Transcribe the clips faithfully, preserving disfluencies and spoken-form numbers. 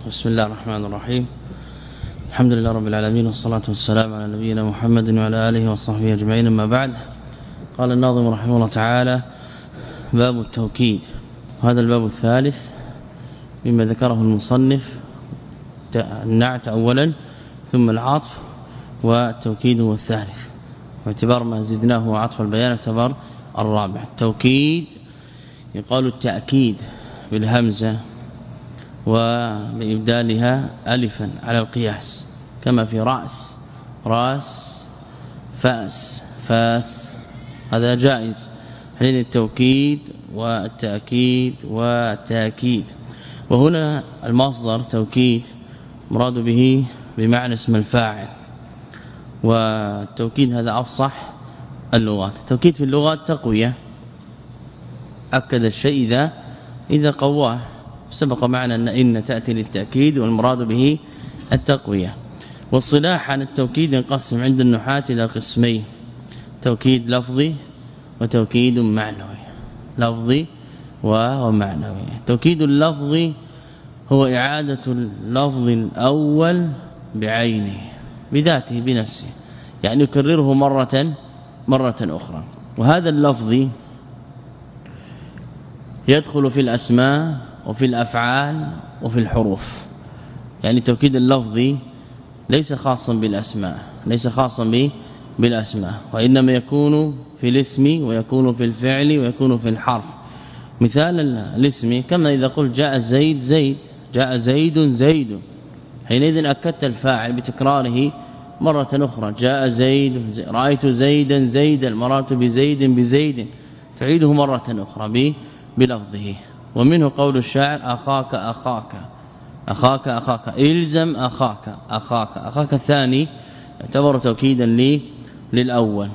بسم الله الرحمن الرحيم. الحمد لله رب العالمين والصلاة والسلام على نبينا محمد وعلى آله وصحبه أجمعين. أما بعد، قال الناظم رحمه الله تعالى: باب التوكيد. وهذا الباب الثالث مما ذكره المصنف، النعت أولا ثم العطف، والتوكيد هو الثالث، واعتبار ما زدناه عطف البيان اعتبار الرابع. التوكيد يقال التأكيد بالهمزة وبإبدالها ألفا على القياس، كما في رأس راس فأس فاس، هذا جائز. حين التوكيد والتأكيد والتأكيد. وهنا المصدر توكيد مراد به بمعنى اسم الفاعل، والتوكيد هذا أفصح اللغات. التوكيد في اللغات تقوية، أكد الشيء إذا إذا قواه. سبق معنا أن إن تأتي للتأكيد والمراد به التقوية. والصلاح عن التوكيد ينقسم عند النحاة إلى قسمين: توكيد لفظي وتوكيد معنوي. لفظي ومعنوي. توكيد اللفظي هو إعادة اللفظ الأول بعينه بذاته بنفسه، يعني يكرره مرة مرة أخرى. وهذا اللفظ يدخل في الأسماء وفي الأفعال وفي الحروف. يعني توكيد اللفظي ليس خاصا بالأسماء، ليس خاصا بالأسماء، وإنما يكون في الاسم ويكون في الفعل ويكون في الحرف. مثال الاسم كما إذا قلت جاء زيد زيد، جاء زيد زيد، حينئذ أكدت الفاعل بتكراره مرة أخرى. جاء زيد، رأيت زيدا زيدا، مررت بزيد بزيد، تعيده مرة أخرى بلفظه. ومنه قول الشاعر: أخاك أخاك أخاك أخاك، إلزم أخاك أخاك أخاك. الثاني يعتبر توكيدا لي للأول.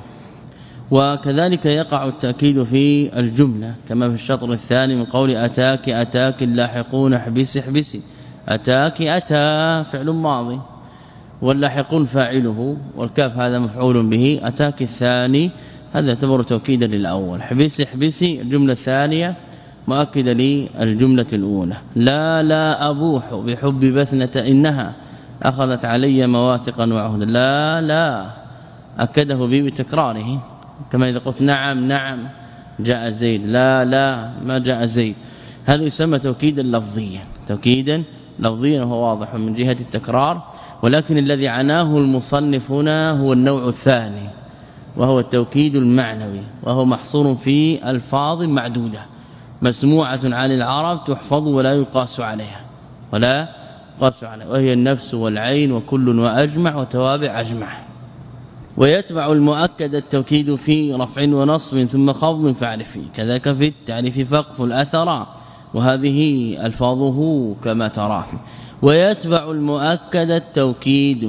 وكذلك يقع التأكيد في الجملة، كما في الشطر الثاني من قول أتاك أتاك اللاحقون احبسي احبسي. أتاك أتى فعل ماضي واللاحقون فاعله، والكاف هذا مفعول به. أتاك الثاني هذا يعتبر توكيدا للأول. احبسي احبسي الجملة الثانية مؤكدة للجملة الأولى. لا لا أبوح بحب بثنة إنها أخذت علي مواثقا وعهدا. لا لا أكده به بتكراره، كما إذا قلت نعم نعم جاء زيد، لا لا ما جاء زيد. هذا يسمى توكيدا لفظيا. توكيدا لفظيا هو واضح من جهة التكرار، ولكن الذي عناه المصنف هنا هو النوع الثاني، وهو التوكيد المعنوي، وهو محصور في ألفاظ معدودة مسموعة عن العرب تحفظ ولا يقاس عليها ولا يقاس عليها، وهي النفس والعين وكل وأجمع وتوابع أجمع. ويتبع المؤكد التوكيد في رفع ونصب ثم خفض فاعرفي، كذاك في التعريف فقف الأثر، وهذه ألفاظه كما تراه. ويتبع المؤكد التوكيد،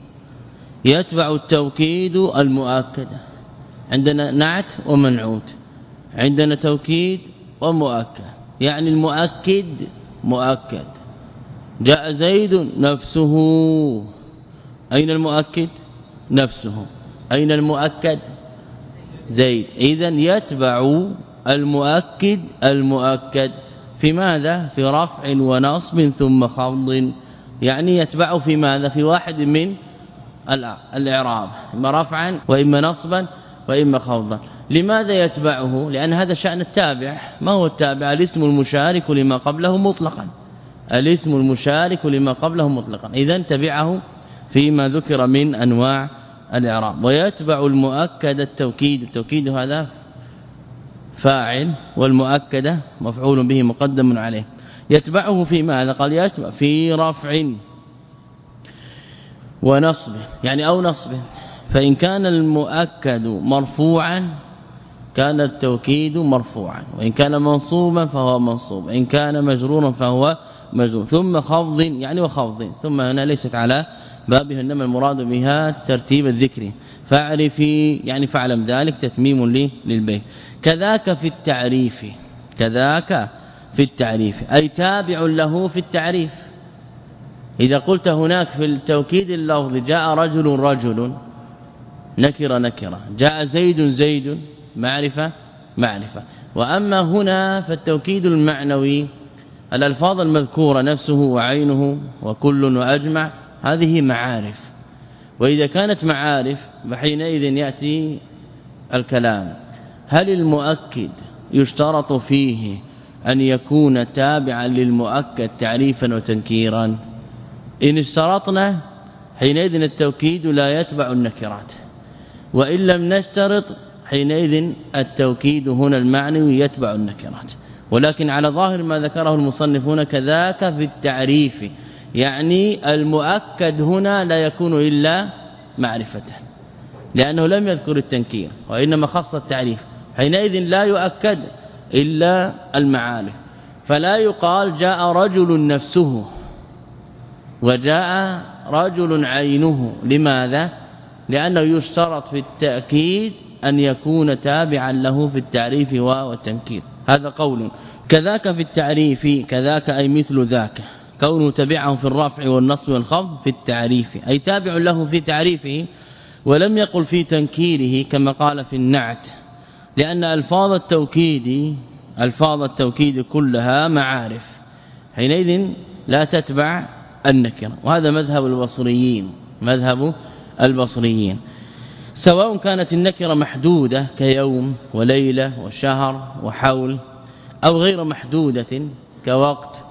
يتبع التوكيد المؤكد. عندنا نعت ومنعوت، عندنا توكيد ومؤكد. يعني المؤكد مؤكد، جاء زيد نفسه، أين المؤكد؟ نفسه. أين المؤكد؟ زيد. إذن يتبع المؤكد المؤكد في ماذا؟ في رفع ونصب ثم خفض. يعني يتبع في ماذا؟ في واحد من الإعراب، إما رفعا وإما نصبا وإما خفضا. لماذا يتبعه؟ لأن هذا شأن التابع. ما هو التابع؟ الاسم المشارك لما قبله مطلقا، الاسم المشارك لما قبله مطلقا. إذن تبعه فيما ذكر من أنواع الإعراب. ويتبع المؤكد التوكيد، التوكيد هذا فاعل، والمؤكدة مفعول به مقدم عليه. يتبعه في ماذا؟ قال يتبع في رفع ونصب، يعني أو نصب. فإن كان المؤكد مرفوعا كان التوكيد مرفوعا، وإن كان منصوبا فهو منصوب، إن كان مجرورا فهو مجرور. ثم خفض، يعني وخفض. ثم هنا ليست على بابها، إنما المراد بها ترتيب الذكر. فاعرفي يعني فاعلم ذلك، تتميم لي للبيت. كذاك في التعريف، كذاك في التعريف أي تابع له في التعريف. إذا قلت هناك في التوكيد اللفظي جاء رجل رجل نكره نكره، جاء زيد زيد معرفة معرفة. وأما هنا فالتوكيد المعنوي الألفاظ المذكورة نفسه وعينه وكل وأجمع هذه معارف، وإذا كانت معارف فحينئذ يأتي الكلام: هل المؤكد يشترط فيه أن يكون تابعا للمؤكد تعريفا وتنكيرا؟ إن اشترطنا حينئذ التوكيد لا يتبع النكرات، وإن لم نشترط حينئذ التوكيد هنا المعنوي يتبع النكرات. ولكن على ظاهر ما ذكره المصنفون كذاك في التعريف، يعني المؤكد هنا لا يكون إلا معرفة، لأنه لم يذكر التنكير وإنما خص التعريف، حينئذ لا يؤكد إلا المعارف. فلا يقال جاء رجل نفسه وجاء رجل عينه. لماذا؟ لأنه يشترط في التأكيد أن يكون تابعا له في التعريف والتنكير. هذا قول. كذاك في التعريف، كذاك أي مثل ذاك، كونه تبعه في الرفع والنصب والخفض في التعريف، أي تابع له في تعريفه، ولم يقل في تنكيره كما قال في النعت، لأن ألفاظ التوكيد ألفاظ التوكيد كلها معارف، حينئذ لا تتبع النكره. وهذا مذهب البصريين مذهب البصريين سواء كانت النكره محدودة كيوم وليلة وشهر وحول، أو غير محدودة كوقت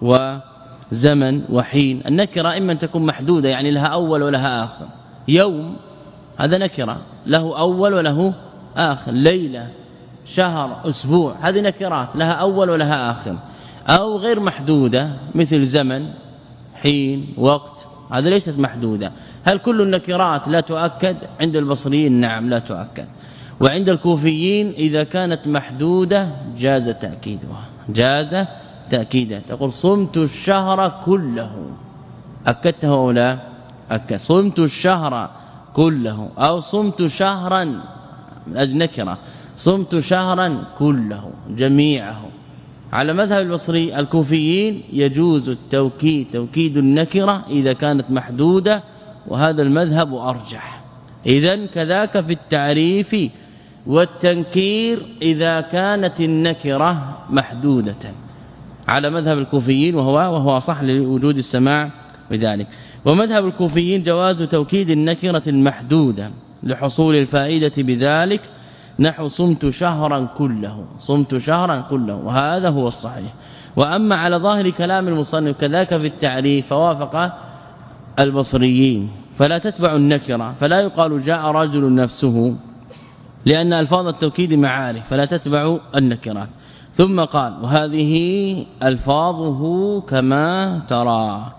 وزمن وحين. النكره إما أن تكون محدودة يعني لها أول ولها آخر، يوم هذا نكره له أول وله آخر، ليلة شهر أسبوع هذه نكرات لها أول ولها آخر، أو غير محدودة مثل زمن حين وقت هذا ليست محدودة. هل كل النكرات لا تؤكد؟ عند البصريين نعم لا تؤكد، وعند الكوفيين إذا كانت محدودة جاز تأكيدها جاز تأكيدها. تقول صمت الشهر كله، أكدته أو لا؟ أكد. صمت الشهر كله، أو صمت شهرا من أجل نكرة، صمت شهرا كله جميعه. على مذهب البصري الكوفيين يجوز التوكيد توكيد النكرة إذا كانت محدودة، وهذا المذهب أرجح. إذن كذاك في التعريف والتنكير إذا كانت النكرة محدودة على مذهب الكوفيين، وهو وهو صح لوجود السماع بذلك. ومذهب الكوفيين جواز توكيد النكرة المحدودة لحصول الفائدة بذلك، نحو صمت شهرا كله صمت شهرا كله، وهذا هو الصحيح. وأما على ظاهر كلام المصنف كذاك في التعريف فوافق البصريين، فلا تتبع النكرة، فلا يقال جاء رجل نفسه، لأن ألفاظ التوكيد معارف فلا تتبع النكرات. ثم قال وهذه ألفاظه كما ترى،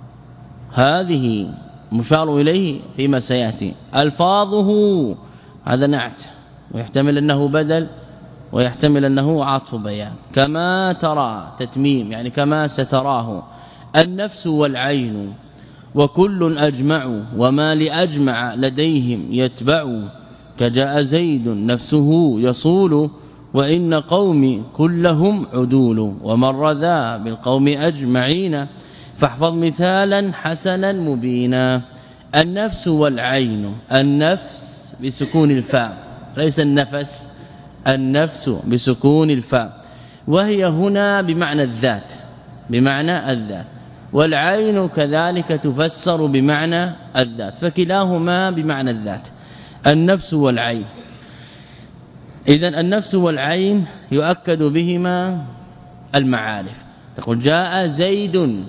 هذه مشار إليه فيما سيأتي، ألفاظه هذا نعت، ويحتمل أنه بدل ويحتمل أنه عطف بيان. كما ترى تتميم يعني كما ستراه. النفس والعين وكل أجمع، وما لأجمع لديهم يتبع، كجاء زيد نفسه يصول، وإن قوم كلهم عدول، ومر ذا بالقوم أجمعين، فاحفظ مثالا حسنا مبينا. النفس والعين، النفس بسكون الفاء ليس النفس، النفس بسكون الفاء، وهي هنا بمعنى الذات بمعنى الذات، والعين كذلك تفسر بمعنى الذات، فكلاهما بمعنى الذات النفس والعين. إذن النفس والعين يؤكد بهما المعارف. تقول جاء زيد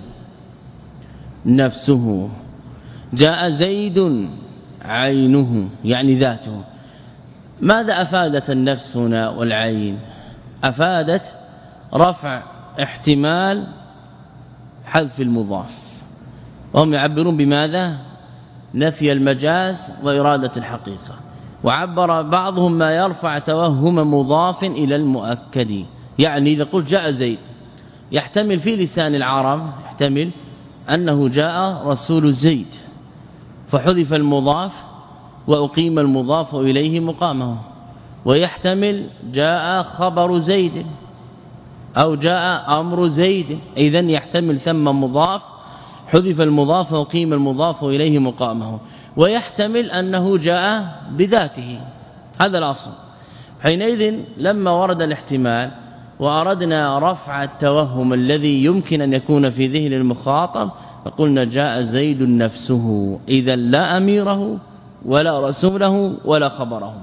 نفسه، جاء زيد عينه يعني ذاته. ماذا أفادت النفس هنا والعين؟ أفادت رفع احتمال حذف المضاف، وهم يعبرون بماذا؟ نفي المجاز وإرادة الحقيقة. وعبر بعضهم ما يرفع توهم مضاف إلى المؤكد، يعني إذا قلت جاء زيد يحتمل في لسان العرب يحتمل أنه جاء رسول زيد، فحذف المضاف وأقيم المضاف إليه مقامه، ويحتمل جاء خبر زيد أو جاء أمر زيد، إذن يحتمل ثم مضاف حذف المضاف وأقيم المضاف إليه مقامه، ويحتمل أنه جاء بذاته، هذا الأصل. حينئذ لما ورد الاحتمال وأردنا رفع التوهم الذي يمكن أن يكون في ذهن المخاطب فقلنا جاء زيد نفسه، إذا لا أميره ولا رسوله ولا خبره،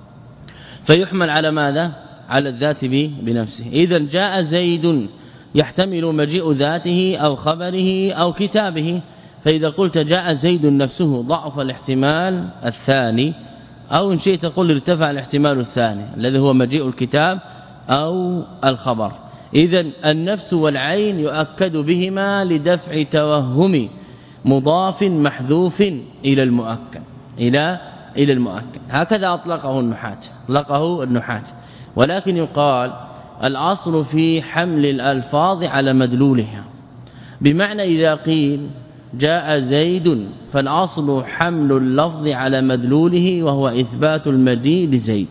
فيحمل على ماذا؟ على الذات بنفسه. إذا جاء زيد يحتمل مجيء ذاته أو خبره أو كتابه، فإذا قلت جاء زيد نفسه ضعف الاحتمال الثاني، أو إن شئت تقول ارتفع الاحتمال الثاني الذي هو مجيء الكتاب أو الخبر. إذا النفس والعين يؤكد بهما لدفع توهم مضاف محذوف إلى المؤكد إلى إلى المؤكد. هكذا أطلقه النحاة أطلقه النحاة ولكن يقال الأصل في حمل الألفاظ على مدلولها، بمعنى إذا قيل جاء زيد فالأصل حمل اللفظ على مدلوله وهو إثبات المجيء لزيد،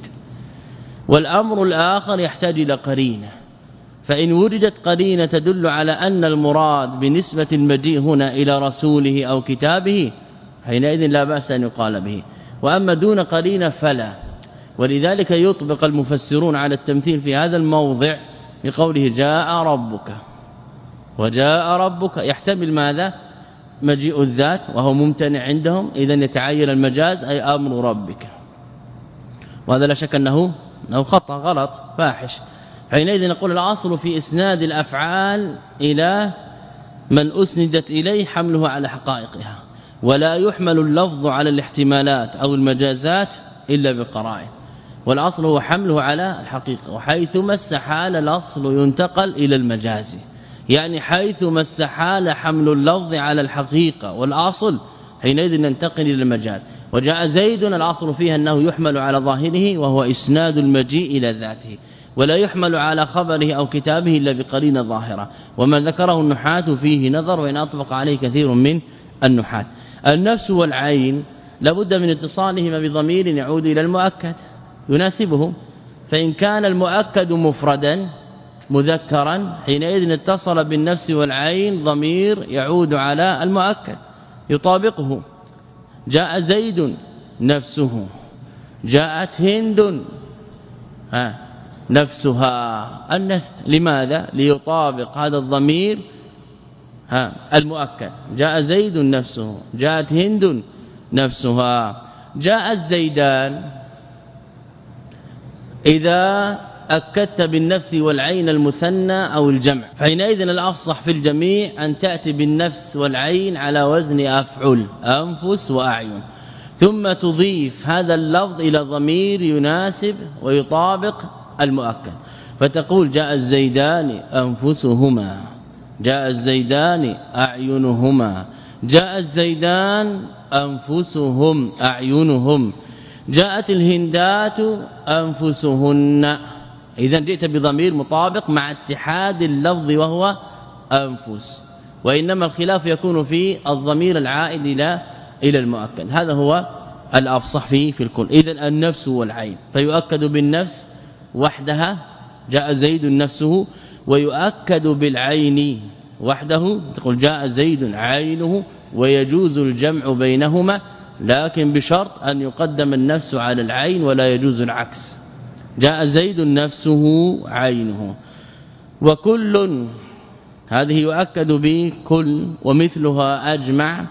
والأمر الآخر يحتاج إلى قرينة، فإن وجدت قرينة تدل على أن المراد بنسبة المجيء هنا إلى رسوله أو كتابه حينئذ لا بأس أن يقال به، وأما دون قرينة فلا. ولذلك يطبق المفسرون على التمثيل في هذا الموضع بقوله جاء ربك، وجاء ربك يحتمل ماذا؟ مجيء الذات وهو ممتنع عندهم، إذا يتعين المجاز أي أمر ربك، وهذا لا شك أنه أنه خطأ غلط فاحش. حينئذ نقول الأصل في إسناد الأفعال إلى من أسندت إليه حمله على حقائقها، ولا يحمل اللفظ على الاحتمالات أو المجازات إلا بقرائن، والأصل هو حمله على الحقيقة، وحيثما استحال الأصل ينتقل إلى المجاز، يعني حيثما استحال حمل اللفظ على الحقيقة والأصل حينئذ ننتقل إلى المجاز. وجاء زيد الأصل فيها أنه يحمل على ظاهره وهو إسناد المجيء إلى ذاته، ولا يحمل على خبره أو كتابه إلا بقرينة ظاهرة، وما ذكره النحاة فيه نظر وإن أطبق عليه كثير من النحاة. النفس والعين لابد من اتصالهما بضمير يعود إلى المؤكد يناسبهم، فإن كان المؤكد مفردا مذكرا حينئذ اتصل بالنفس والعين ضمير يعود على المؤكد يطابقه. جاء زيد نفسه، جاءت هند ها نفسها النث، لماذا؟ ليطابق هذا الضمير ها المؤكد. جاء زيد نفسه، جاءت هند نفسها. جاء الزيدان إذا أكدت بالنفس والعين المثنى أو الجمع، حينئذ الأفصح في الجميع أن تأتي بالنفس والعين على وزن أفعل أنفس وأعين، ثم تضيف هذا اللفظ إلى ضمير يناسب ويطابق المؤكد، فتقول جاء الزيدان أنفسهما، جاء الزيدان أعينهما، جاء الزيدان أنفسهم أعينهم، جاءت الهندات أنفسهن. إذا جئت بضمير مطابق مع اتحاد اللفظ وهو أنفس، وإنما الخلاف يكون في الضمير العائد إلى إلى المؤكد، هذا هو الأفصح فيه في الكل. إذا النفس والعين فيؤكد بالنفس وحدها جاء زيد نفسه، ويؤكد بالعين وحده تقول جاء زيد عينه، ويجوز الجمع بينهما لكن بشرط أن يقدم النفس على العين ولا يجوز العكس. جاء زيد نفسه عينه. وكل هذه يؤكد بكل ومثلها أجمع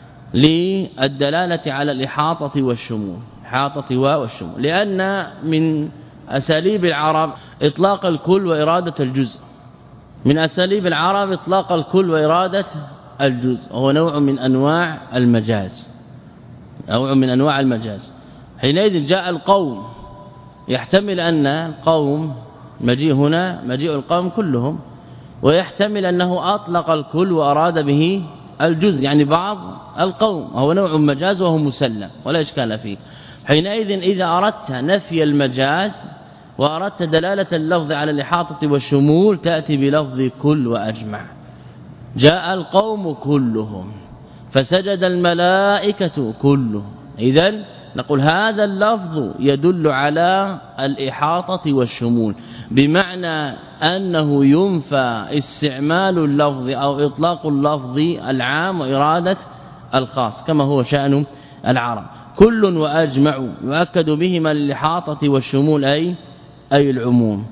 للدلالة على الإحاطة والشمول، إحاطة والشمول، لأن من أساليب العرب إطلاق الكل وإرادة الجزء، من أساليب العرب إطلاق الكل وإرادة الجزء، وهو نوع من أنواع المجاز، نوع من أنواع المجاز. حينئذ جاء القوم يحتمل أن القوم مجيء هنا مجيء القوم كلهم، ويحتمل أنه أطلق الكل وأراد به الجزء يعني بعض القوم، وهو نوع مجاز وهو مسلم ولا إشكال فيه. حينئذ إذا أردت نفي المجاز وأردت دلالة اللفظ على الإحاطة والشمول تأتي بلفظ كل وأجمع. جاء القوم كلهم فسجد الملائكة كلهم، إذن نقول هذا اللفظ يدل على الإحاطة والشمول، بمعنى أنه ينفى استعمال اللفظ أو إطلاق اللفظ العام وإرادة الخاص كما هو شأن العرب. كل وأجمع يؤكد بهما للإحاطة والشمول أي أي العموم.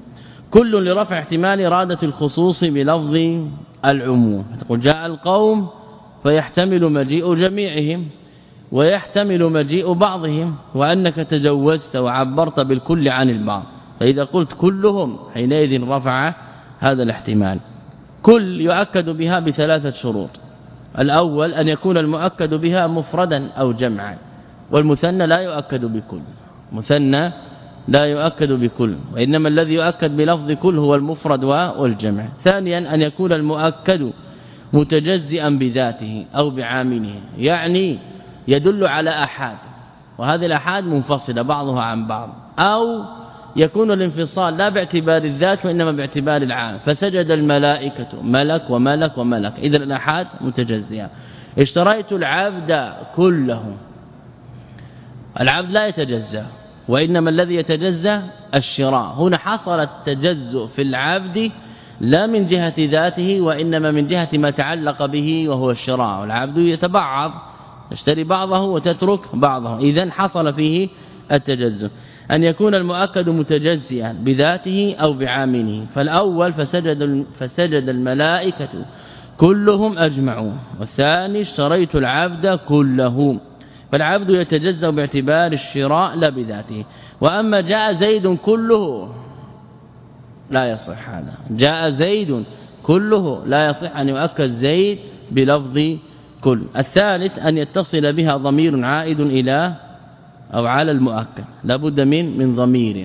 كل لرفع احتمال إرادة الخصوص بلفظ العموم. تقول جاء القوم فيحتمل مجيء جميعهم ويحتمل مجيء بعضهم، وأنك تجوزت وعبرت بالكل عن البعض، فإذا قلت كلهم حينئذ رفع هذا الاحتمال. كل يؤكد بها بثلاثة شروط. الأول أن يكون المؤكد بها مفردا أو جمعا، والمثنى لا يؤكد بكل، مثنى لا يؤكد بكل، وإنما الذي يؤكد بلفظ كل هو المفرد والجمع. ثانيا أن يكون المؤكد متجزئا بذاته أو بعامله، يعني يدل على أحاد، وهذه الأحاد منفصلة بعضها عن بعض، أو يكون الانفصال لا باعتبار الذات وإنما باعتبار العام، فسجد الملائكة ملك وملك وملك، إذا الأحاد متجزئة. اشتريت العبد كله، العبد لا يتجزأ، وإنما الذي يتجزأ الشراء. هنا حصل التجزؤ في العبد لا من جهة ذاته وإنما من جهة ما تعلق به وهو الشراء، والعبد يتبعض، تشتري بعضه وتترك بعضه، إذن حصل فيه التجزؤ. أن يكون المؤكد متجزئا بذاته أو بعامله، فالأول فسجد فسجد الملائكة كلهم أجمعون، والثاني اشتريت العبد كله، فالعبد يتجزأ باعتبار الشراء لا بذاته. وأما جاء زيد كله لا يصح هذا، جاء زيد كله لا يصح أن يؤكد زيد بلفظ كل. الثالث أن يتصل بها ضمير عائد إلى أو على المؤكد، لابد من من ضمير.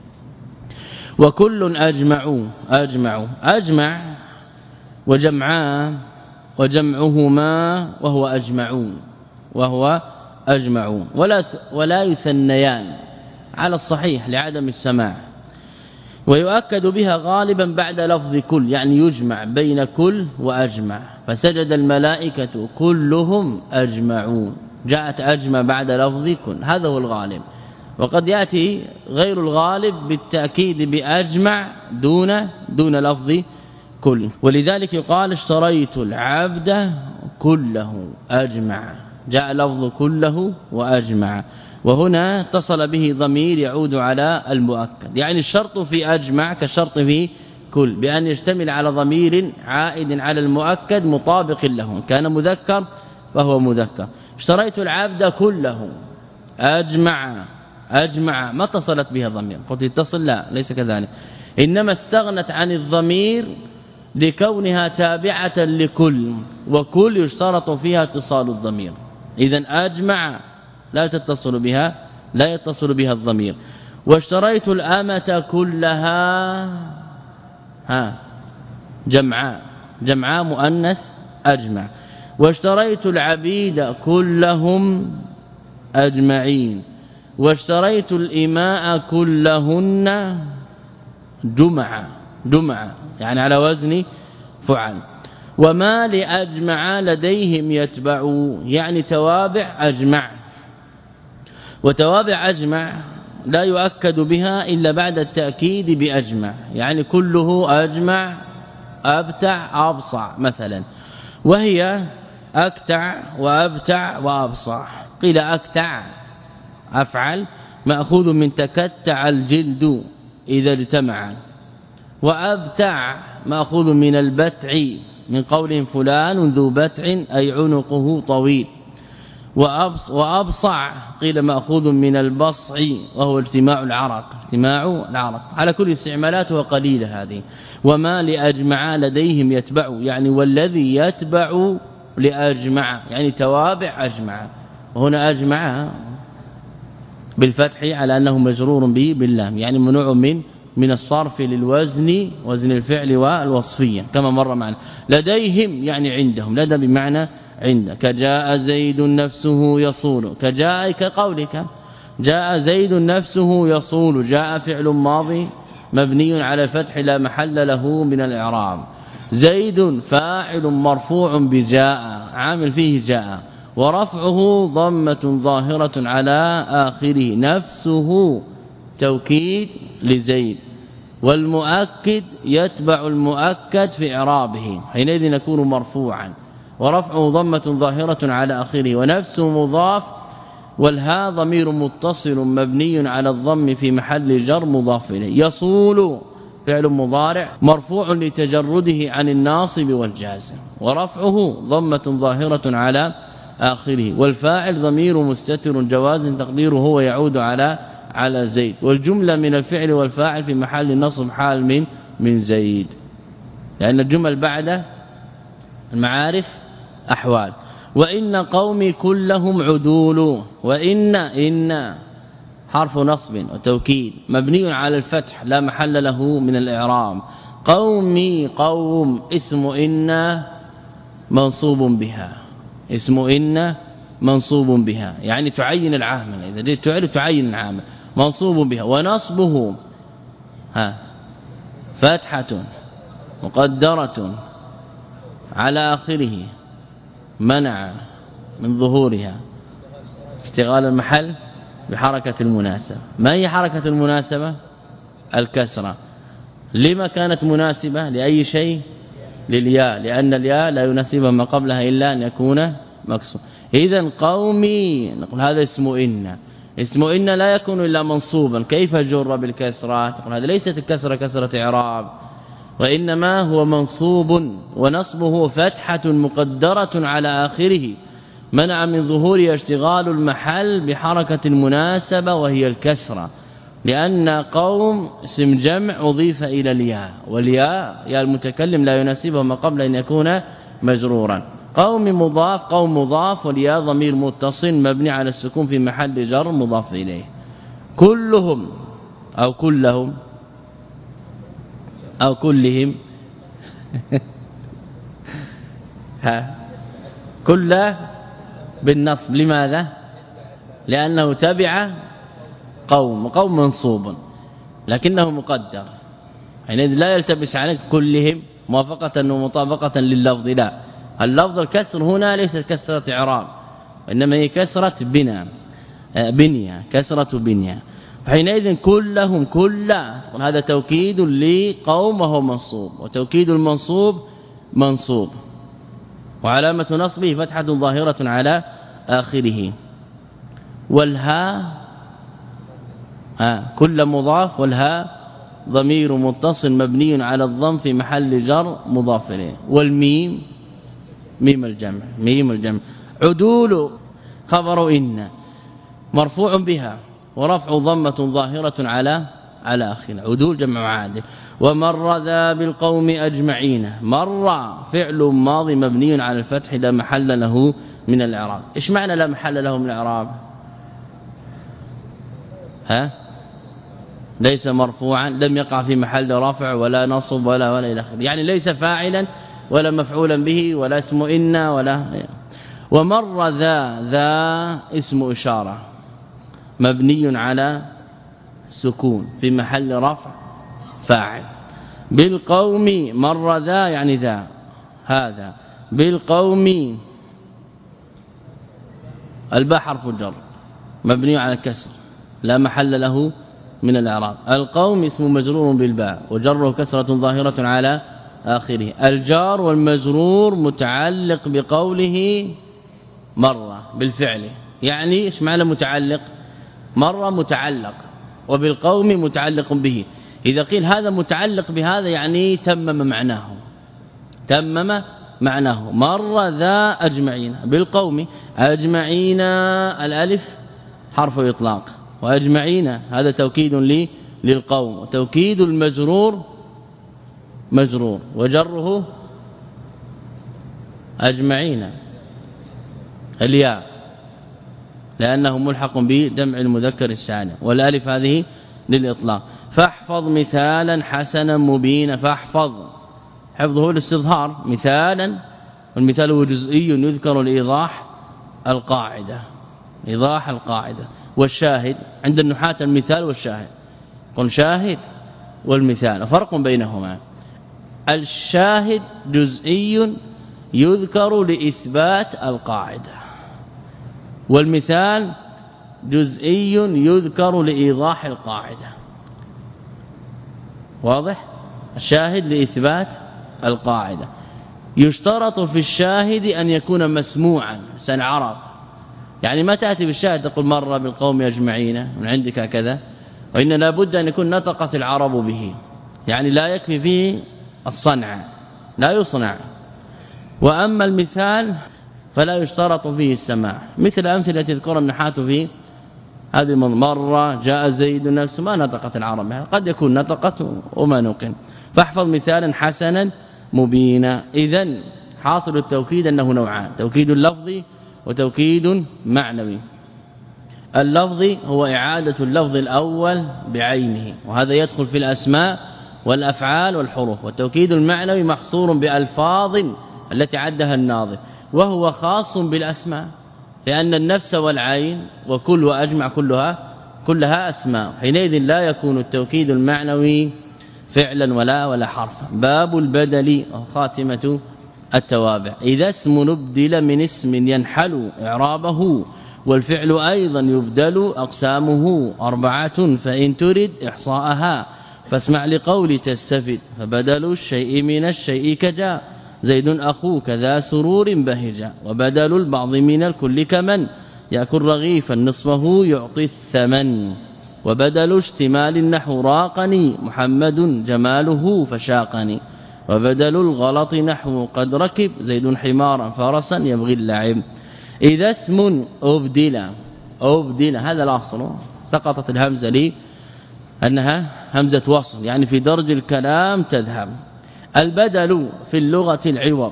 وكل أجمعوا أجمعوا أجمع وجمعا وجمعهما وهو أجمعون وهو أجمعون، ولا ولا يثنيان على الصحيح لعدم السماع. ويؤكد بها غالبا بعد لفظ كل، يعني يجمع بين كل وأجمع، فسجد الملائكة كلهم أجمعون، جاءت أجمع بعد لفظ كل، هذا هو الغالب. وقد يأتي غير الغالب بالتأكيد بأجمع دون دون لفظ كل، ولذلك يقال اشتريت العبد كله أجمع، جاء لفظ كله وأجمع، وهنا اتصل به ضمير يعود على المؤكد. يعني الشرط في أجمع كالشرط في كل، بأن يشتمل على ضمير عائد على المؤكد مطابق له، كان مذكر فهو مذكر. اشتريت العبد كله أجمع أجمع ما اتصلت بها ضمير، قلت اتصل لا ليس كذلك، إنما استغنت عن الضمير لكونها تابعة لكل، وكل يشترط فيها اتصال الضمير، إذن أجمع لا تتصل بها لا يتصل بها الضمير. واشتريت الأمة كلها ها جمعاء جمعاء مؤنث أجمع. واشتريت العبيد كلهم أجمعين. واشتريت الإماء كلهن جمع جمع يعني على وزن فعل. وما لأجمع لديهم يتبع، يعني توابع أجمع، وتوابع أجمع لا يؤكد بها إلا بعد التأكيد بأجمع، يعني كله أجمع أبتع أبصع مثلا، وهي أكتع وأبتع وأبصع. قيل أكتع أفعل مأخوذ من تكتع الجلد إذا اجتمع، وأبتع مأخوذ من البتع من قولهم فلان ذو بتع أي عنقه طويل. وأبص وأبصع قيل مأخوذ من البصع وهو اجتماع العرق اجتماع العرق، على كل استعمالاتها قليلة هذه. وما لأجمع لديهم يتبع، يعني والذي يتبع لأجمع يعني توابع أجمع، وهنا أجمع بالفتح على أنه مجرور به باللام، يعني منوع من من الصرف للوزن وزن الفعل والوصفية كما مر معنا. لديهم يعني عندهم، لدى بمعنى عند. كجاء زيد نفسه يصول، كجاء كقولك جاء زيد نفسه يصول، جاء فعل ماضي مبني على الفتح لا محل له من الإعراب. زيد فاعل مرفوع بجاء عامل فيه جاء، ورفعه ضمة ظاهرة على آخره. نفسه توكيد لزيد، والمؤكد يتبع المؤكد في إعرابه، حينئذ يكون مرفوعا، ورفعه ضمة ظاهرة على آخره. ونفسه مضاف، والها ضمير متصل مبني على الضم في محل جر مضاف إليه. يصول فعل مضارع مرفوع لتجرده عن الناصب والجازم ورفعه ضمة ظاهرة على آخره والفاعل ضمير مستتر جواز تقديره هو يعود على على زيد والجملة من الفعل والفاعل في محل نصب حال من من زيد لأن الجمل بعد المعارف أحوال وإن قومي كلهم عدول وإن إن حرف نصب وتوكيد مبني على الفتح لا محل له من الإعراب قومي قوم اسم إن منصوب بها اسم إن منصوب بها يعني تعين العامل إذا جئت تعرف تعين العامل منصوب بها ونصبه ها فتحة مقدرة على آخره منع من ظهورها اشتغال المحل بحركة المناسبة ما هي حركة المناسبة الكسرة لما كانت مناسبة لأي شيء للياء لأن الياء لا يناسبها ما قبلها إلا أن يكون مكسور إذن قومي نقول هذا اسم إن اسم إن لا يكون إلا منصوبا كيف جر بالكسرة تقول هذا ليست الكسرة كسرة إعراب وإنما هو منصوب ونصبه فتحة مقدرة على آخره منع من ظهور اشتغال المحل بحركة المناسبة وهي الكسرة لأن قوم اسم جمع أضيف إلى الياء والياء يا المتكلم لا يناسبه ما قبل أن يكون مجرورا قوم مضاف قوم مضاف والياء ضمير متصل مبني على السكون في محل جر مضاف إليه كلهم أو كلهم أو كلهم ها كل بالنصب لماذا لأنه تبع قوم وقوم منصوب لكنه مقدر حينئذ لا يلتبس عليك كلهم موافقة ومطابقة لللفظ لا اللفظ الكسر هنا ليست كسرة إعراب وإنما هي كسرة بناء بنية كسرة بنية حينئذ كلهم كل تقول هذا توكيد لقوم وهو منصوب وتوكيد المنصوب منصوب وعلامة نصبه فتحة ظاهرة على آخره والهاء ها كل مضاف والهاء ضمير متصل مبني على الضم في محل جر مضاف اليه والميم ميم الجمع ميم الجمع عدول خبر إن مرفوع بها ورفع ضمة ظاهرة على على آخره عدول جمع عادل ومر ذا بالقوم أجمعين مر فعل ماضي مبني على الفتح لا محل له من الإعراب إيش معنى لا محل له من الإعراب ها ليس مرفوعا لم يقع في محل رفع ولا نصب ولا ولا الى اخره يعني ليس فاعلا ولا مفعولا به ولا اسم إن ولا ومر ذا ذا اسم إشارة مبني على السكون في محل رفع فاعل بالقوم مر ذا يعني ذا هذا بالقوم الباء حرف الجر مبني على الكسر لا محل له من الاعراب القوم اسم مجرور بالباء وجره كسرة ظاهرة على آخره الجار والمجرور متعلق بقوله مر بالفعل يعني ايش معنى متعلق مر متعلق وبالقوم متعلق به إذا قيل هذا متعلق بهذا يعني تمم معناه تمم معناه مر ذا أجمعين بالقوم أجمعين الألف حرف إطلاق وأجمعين هذا توكيد لي للقوم وتوكيد المجرور مجرور وجره أجمعين الياء لأنه ملحق بجمع المذكر السالم والالف هذه للإطلاق فاحفظ مثالا حسنا مبينا فاحفظ حفظه الاستظهار مثالا والمثال هو جزئي يذكر لإيضاح القاعدة إيضاح القاعدة والشاهد عند النحاة المثال والشاهد قل شاهد والمثال فرق بينهما الشاهد جزئي يذكر لإثبات القاعدة والمثال جزئي يذكر لإيضاح القاعدة واضح الشاهد لإثبات القاعدة يشترط في الشاهد أن يكون مسموعا سنعرف يعني ما تأتي بالشاهد تقول مر بالقوم أجمعين من عندك كذا وإن لابد أن يكون نطقت العرب به يعني لا يكفي فيه الصنع لا يصنع. وأما المثال فلا يشترط فيه السماع، مثل الأمثلة التي تذكرها النحاة في هذه مرة جاء زيد نفسه ما نطقت العرب، قد يكون نطقت وما نقل. فاحفظ مثالا حسنا مبينا. إذن حاصل التوكيد أنه نوعان، توكيد لفظي وتوكيد معنوي. اللفظي هو إعادة اللفظ الأول بعينه، وهذا يدخل في الأسماء والأفعال والحروف. والتوكيد المعنوي محصور بألفاظ التي عدها الناظم، وهو خاص بالأسماء، لأن النفس والعين وكل وأجمع كلها كلها أسماء. حينئذ لا يكون التوكيد المعنوي فعلا ولا ولا حرفا. باب البدل خاتمة التوابع. إذا اسم نبدل من اسم ينحل إعرابه، والفعل أيضا يبدل أقسامه أربعة، فإن ترد إحصاءها فاسمع لقول تستفد. فبدل الشيء من الشيء كجاء زيد أخوك ذا سرور بهجا، وبدل البعض من الكل كمن يأكل رغيفا نصفه يعطي الثمن، وبدل اشتمال النحو راقني محمد جماله فشاقني، وبدل الغلط نحو قد ركب زيد حمارا فرسا يبغي اللعب. إذا اسم أبدل أبدل هذا الأصل، سقطت الهمزة لي أنها همزة وصل، يعني في درج الكلام تذهب. البدل في اللغة العوض،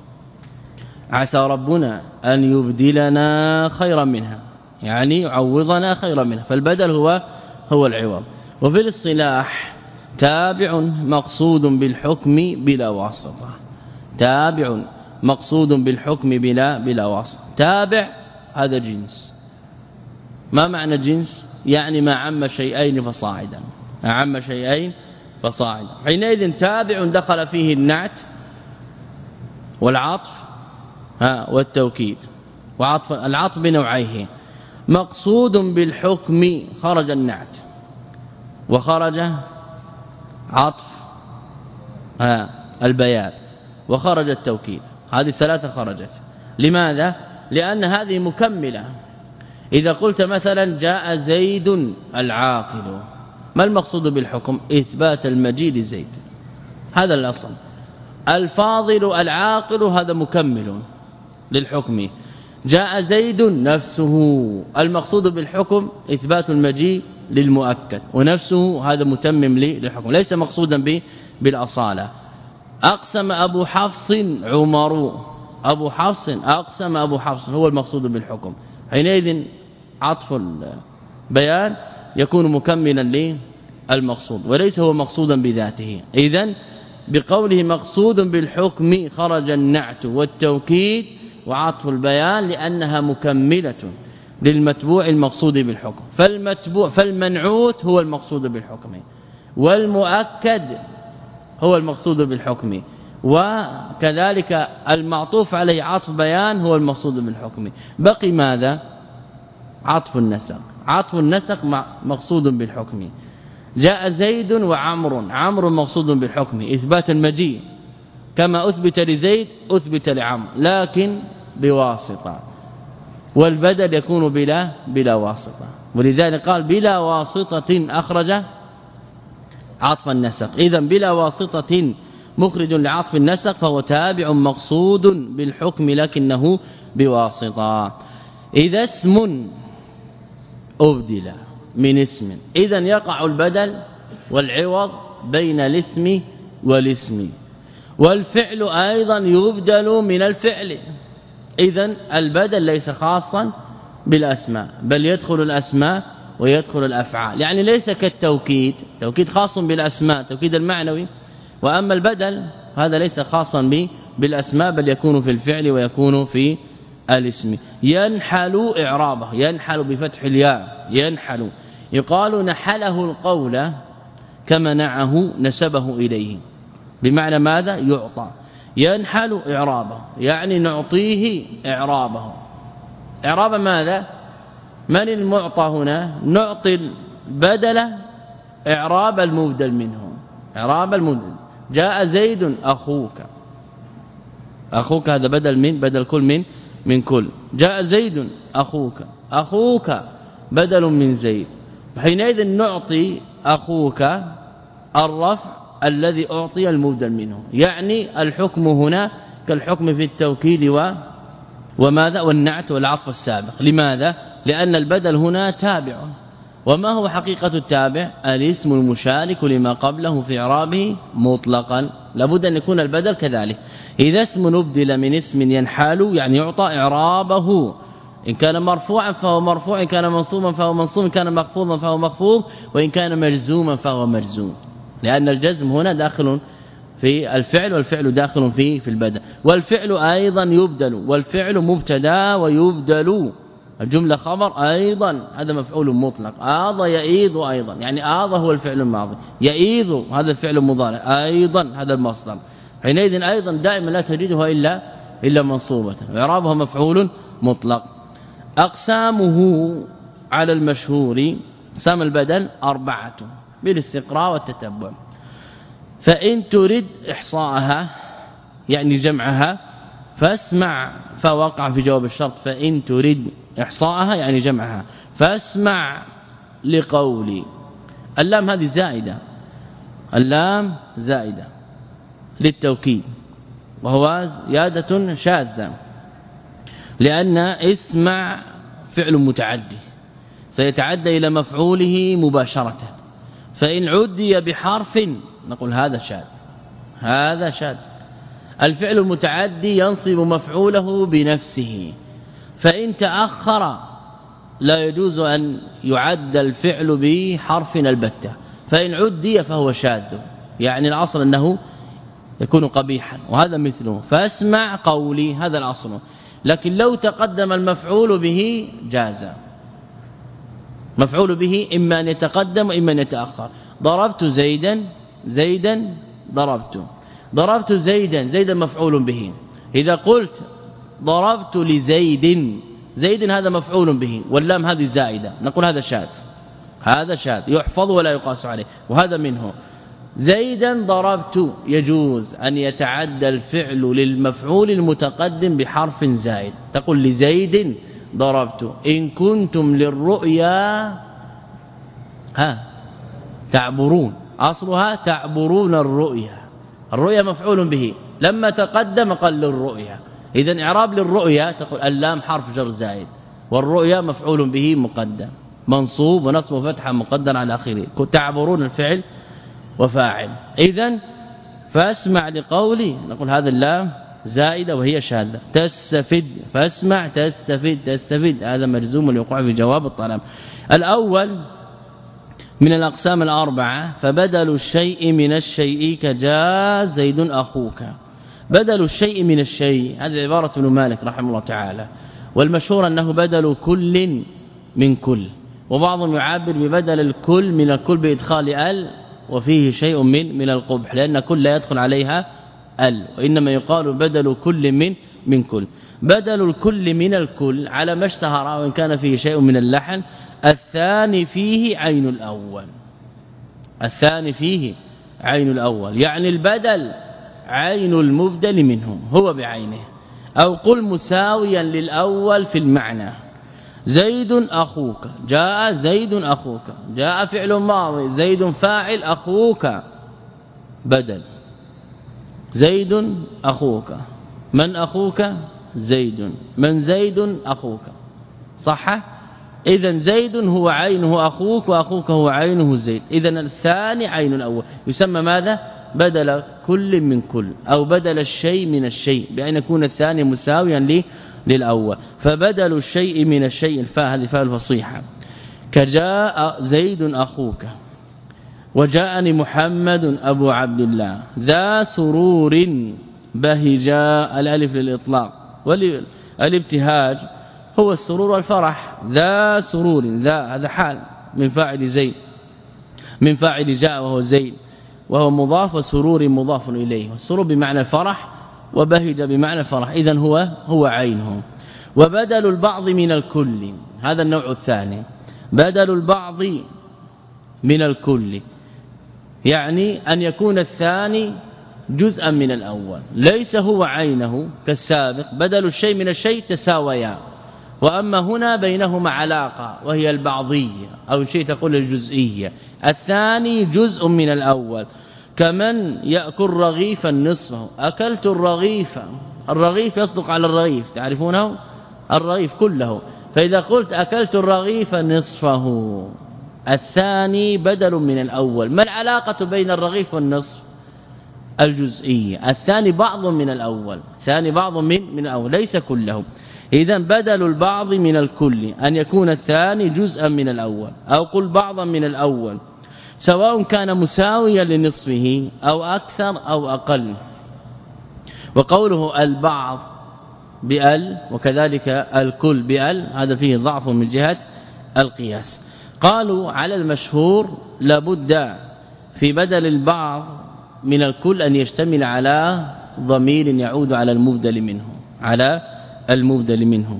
عسى ربنا أن يبدلنا خيرا منها، يعني يعوضنا خيرا منها، فالبدل هو هو العوض. وفي الاصطلاح تابع مقصود بالحكم بلا واسطة، تابع مقصود بالحكم بلا بلا واسطة. تابع هذا جنس. ما معنى جنس؟ يعني ما عم شيئين فصاعدا، ما عم شيئين فصاعدا. حينئذ تابع دخل فيه النعت والعطف ها والتوكيد. وعطف العطف بنوعيه، مقصود بالحكم خرج النعت وخرج عطف ها البيان وخرج التوكيد، هذه الثلاثه خرجت. لماذا؟ لأن هذه مكملة. إذا قلت مثلا جاء زيد العاقل، ما المقصود بالحكم؟ إثبات المجيء لزيد، هذا الأصل. الفاضل العاقل هذا مكمل للحكم. جاء زيد نفسه، المقصود بالحكم إثبات المجيء للمؤكد، ونفسه هذا متمم للحكم، ليس مقصودا به بالأصالة. أقسم أبو حفص عمر، أبو حفص أقسم أبو حفص هو المقصود بالحكم. حينئذ عطف البيان يكون مكملا للمقصود وليس هو مقصودا بذاته. إذن بقوله مقصود بالحكم خرج النعت والتوكيد وعطف البيان لأنها مكملة للمتبوع المقصود بالحكم. فالمتبوع فالمنعوت هو المقصود بالحكم، والمؤكد هو المقصود بالحكم، وكذلك المعطوف عليه عطف بيان هو المقصود بالحكم. بقي ماذا؟ عطف النسق. عطف النسق مقصود بالحكم. جاء زيد وعمر، عمرو مقصود بالحكم إثبات المجيء، كما أثبت لزيد أثبت لعمرو لكن بواسطة، والبدل يكون بلا بلا واسطة. ولذلك قال بلا واسطة أخرج عطف النسق. إذن بلا واسطة مخرج لعطف النسق، فهو تابع مقصود بالحكم لكنه بواسطة. إذا اسم أبدل من اسم، إذن يقع البدل والعوض بين الاسم والاسم. والفعل أيضا يبدل من الفعل. إذن البدل ليس خاصا بالأسماء، بل يدخل الأسماء ويدخل الأفعال، يعني ليس كالتوكيد، توكيد خاص بالأسماء توكيد المعنوي، وأما البدل هذا ليس خاصا بالأسماء بل يكون في الفعل ويكون في الاسم. ينحل إعرابه، ينحل بفتح الياء، ينحل يقال نحله القول كمنعه نسبه إليه، بمعنى ماذا؟ يعطى. ينحل إعرابه يعني نعطيه إعرابه. إعراب ماذا؟ من المعطى هنا؟ نعطي البدل إعراب المبدل منه، إعراب المبدل. جاء زيد أخوك، أخوك هذا بدل من بدل كل من من كل. جاء زيد أخوك، أخوك بدل من زيد. حينئذ نعطي أخوك الرفع الذي أعطي المبدل منه. يعني الحكم هنا كالحكم في التوكيد و وماذا والنعت والعطف السابق. لماذا؟ لأن البدل هنا تابع. وما هو حقيقة التابع؟ الاسم المشارك لما قبله في إعرابه مطلقا. لابد أن يكون البدل كذلك. إذا اسم نبدل من اسم ينحال يعني يعطى إعرابه، إن كان مرفوعا فهو مرفوع، إن كان منصوبا فهو منصوب، إن كان مخفوضا فهو مخفوض، وإن كان مجزوما فهو مجزوم. لأن الجزم هنا داخل في الفعل والفعل داخل في في البدل. والفعل أيضا يبدل، والفعل مبتدا ويبدل. الجملة خبر أيضا هذا مفعول مطلق. آض يئيض أيضا، يعني آض هو الفعل الماضي، يئيض هذا الفعل المضارع، أيضا هذا المصدر. حينئذ أيضا دائما لا تجدها إلا إلا منصوبة، إعرابها مفعول مطلق. أقسامه على المشهور، أقسام البدل أربعة بالاستقراء والتتبع. فإن تريد إحصاءها يعني جمعها فاسمع، فوقع في جواب الشرط. فإن تريد إحصاءها يعني جمعها فاسمع لقولي. اللام هذه زائدة، اللام زائدة للتوكيد، وهو زيادة شاذة، لأن اسمع فعل متعدي فيتعدى إلى مفعوله مباشرة. فإن عدي بحرف نقول هذا شاذ، هذا شاذ. الفعل المتعدي ينصب مفعوله بنفسه، فإن تأخر لا يجوز أن يعد الفعل بحرف البتة. فإن عدي فهو شاذ، يعني الأصل أنه يكون قبيحا، وهذا مثله. فاسمع قولي هذا الأصل. لكن لو تقدم المفعول به جاز، مفعول به إما أن يتقدم وإما أن يتأخر. ضربت زيدا، زيدا ضربت، ضربت زيدا، زيدا مفعول به. إذا قلت ضربت لزيد، زيد هذا مفعول به، واللام هذه زائدة، نقول هذا شاذ، هذا شاذ يحفظ ولا يقاس عليه، وهذا منه. زيدا ضربت يجوز أن يتعدى الفعل للمفعول المتقدم بحرف زائد. تقول لزيد ضربت. إن كنتم للرؤيا ها تعبرون، أصلها تعبرون الرؤيا، الرؤيا مفعول به، لما تقدم قال للرؤيا. إذن إعراب للرؤيا تقول اللام حرف جر زائد، والرؤيا مفعول به مقدم منصوب ونصب فتحة مقدر على آخره. تعبرون الفعل وفاعل. إذن فاسمع لقولي نقول هذا اللام زائدة وهي شاذة. تستفد، فاسمع تستفد، تستفد هذا مجزوم ليقع في جواب الطلب. الأول من الأقسام الأربعة. فبدل الشيء من الشيء كجاء زيد أخوك. بدل الشيء من الشيء هذه عبارة ابن مالك رحمه الله تعالى، والمشهور أنه بدل كل من كل، وبعضهم يعبر ببدل الكل من الكل بإدخال ال، وفيه شيء من من القبح، لأن كل لا يدخل عليها ال، وإنما يقال بدل كل من من كل. بدل الكل من الكل على ما اشتهر، وإن كان فيه شيء من اللحن. الثاني فيه عين الأول، الثاني فيه عين الأول، يعني البدل عين المبدل منه هو بعينه. أو قل مساويا للأول في المعنى. زيد أخوك، جاء زيد أخوك، جاء فعل ماضي، زيد فاعل، أخوك بدل. زيد أخوك، من أخوك؟ زيد، من زيد أخوك، صح؟ إذن زيد هو عينه أخوك، وأخوك هو عينه زيد. إذن الثاني عين الأول يسمى ماذا؟ بدل كل من كل، أو بدل الشيء من الشيء، بأن يكون الثاني مساويا لي للأول. فبدل الشيء من الشيء، الفاء هذه فاء الفصيحة. كجاء زيد أخوك، وجاءني محمد أبو عبد الله، ذا سرور بهجاء، الألف للإطلاق، والابتهاج هو السرور والفرح. ذا سرور، ذا هذا حال من فاعل زيد، من فاعل جاء وهو زيد، وهو مضاف، وسرور مضاف إليه، والسرور بمعنى الفرح، وبهج بمعنى الفرح. إذن هو هو عينه. وبدل البعض من الكل، هذا النوع الثاني. بدل البعض من الكل يعني أن يكون الثاني جزءا من الأول، ليس هو عينه كالسابق. بدل الشيء من الشيء تساويا، وأما هنا بينهما علاقة وهي البعضية، أو شيء تقول الجزئية. الثاني جزء من الأول، كمن يأكل رغيفا نصفه. أكلت الرغيف، الرغيف يصدق على الرغيف، تعرفونه الرغيف كله. فإذا قلت أكلت الرغيف نصفه، الثاني بدل من الأول. ما العلاقة بين الرغيف والنصف؟ الجزئية. الثاني بعض من الأول، ثاني بعض من من الأول ليس كله. إذا بدل البعض من الكل أن يكون الثاني جزءا من الأول، أو قل بعضا من الأول، سواء كان مساويا لنصفه أو أكثر أو أقل. وقوله البعض بأل وكذلك الكل بأل هذا فيه ضعف من جهة القياس. قالوا على المشهور لابد في بدل البعض من الكل أن يشتمل على ضمير يعود على المبدل منه، على المبدل منه.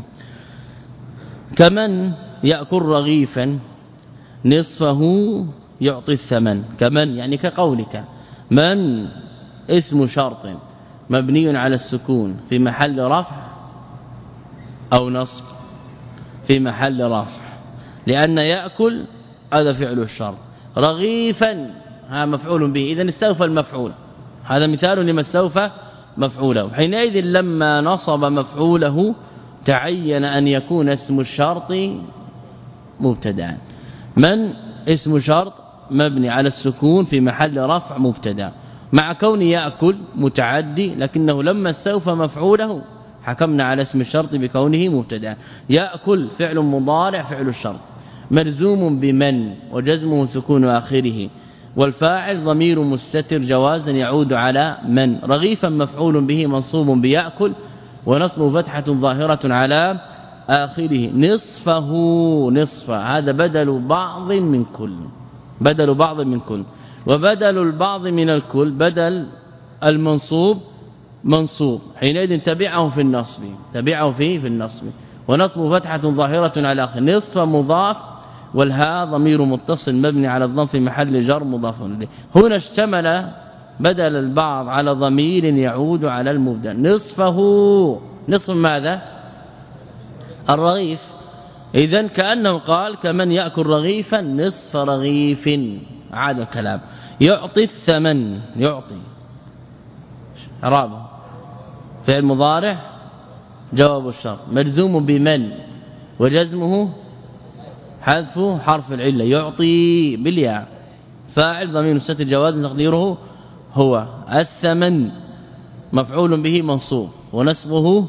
كمن يأكل رغيفا نصفه يعطي الثمن. كمن يعني كقولك من اسم شرط مبني على السكون في محل رفع أو نصب، في محل رفع، لأن يأكل هذا فعل الشرط، رغيفا ها مفعول به، إذن استوفى المفعول، هذا مثال لما استوفى مفعوله. حينئذ لما نصب مفعوله تعين أن يكون اسم الشرط مبتدا. من اسم شرط مبني على السكون في محل رفع مبتدا، مع كون يأكل متعدي، لكنه لما استوفى مفعوله حكمنا على اسم الشرط بكونه مبتدا. يأكل فعل مضارع فعل الشرط مرزوم بمن وجزمه سكون آخره، والفاعل ضمير مستتر جوازا يعود على من. رغيفا مفعول به منصوب بيأكل ونصب فتحة ظاهرة على آخره. نصفه نصف هذا بدل بعض من كل، بدل بعض من كل. وبدل البعض من الكل بدل المنصوب منصوب، حينئذ تبعه في النصب، تبعه فيه في النصب، ونصب فتحة ظاهرة على آخر. نصف مضاف والهاء ضمير متصل مبني على الضم في محل جر مضاف إليه. هنا اشتمل بدل البعض على ضمير يعود على المبدل. نصفه نصف ماذا؟ الرغيف. إذن كأنه قال كمن يأكل رغيفا نصف رغيف. عاد الكلام. يعطي الثمن، يعطي رابع فعل مضارع جواب الشرط مجزوم بمن وجزمه حذف حرف العله. يعطي بالياء فاعل ضمير مستتر جواز تقديره هو. الثمن مفعول به منصوب ونسبه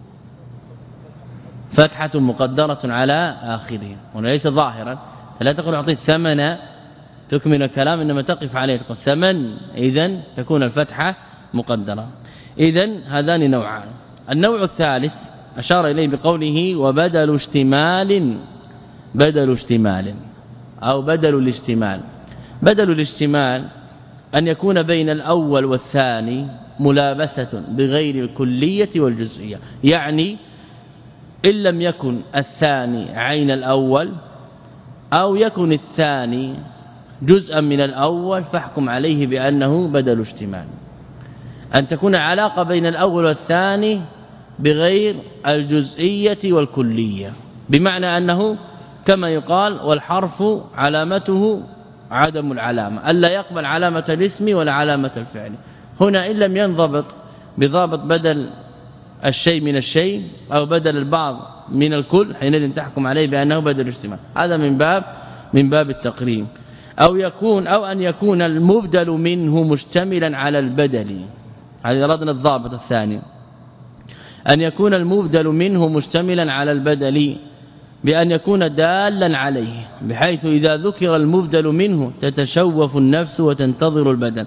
فتحة مقدرة على آخره، وليس ظاهرا، فلا تقول اعطي الثمن تكمل الكلام، انما تقف عليه تقول ثمن، اذن تكون الفتحة مقدرة. اذن هذان نوعان. النوع الثالث أشار إليه بقوله وبدل اشتمال، بدل اشتمال أو بدل الاشتمال. بدل الاشتمال أن يكون بين الأول والثاني ملابسة بغير الكلية والجزئية، يعني إن لم يكن الثاني عين الأول أو يكن الثاني جزءا من الأول فاحكم عليه بأنه بدل اشتمال. أن تكون علاقة بين الأول والثاني بغير الجزئية والكلية، بمعنى أنه كما يقال والحرف علامته عدم العلامة، ألا يقبل علامة الاسم ولا علامة الفعل. هنا إن لم ينضبط بضابط بدل الشيء من الشيء أو بدل البعض من الكل حينئذ تحكم عليه بأنه بدل اشتمال. هذا من باب من باب التقريب. أو يكون أو أن يكون المبدل منه مشتملا على البدل، هذا ردنا الضابط الثاني، أن يكون المبدل منه مشتملا على البدل بأن يكون دالا عليه، بحيث إذا ذكر المبدل منه تتشوف النفس وتنتظر البدل.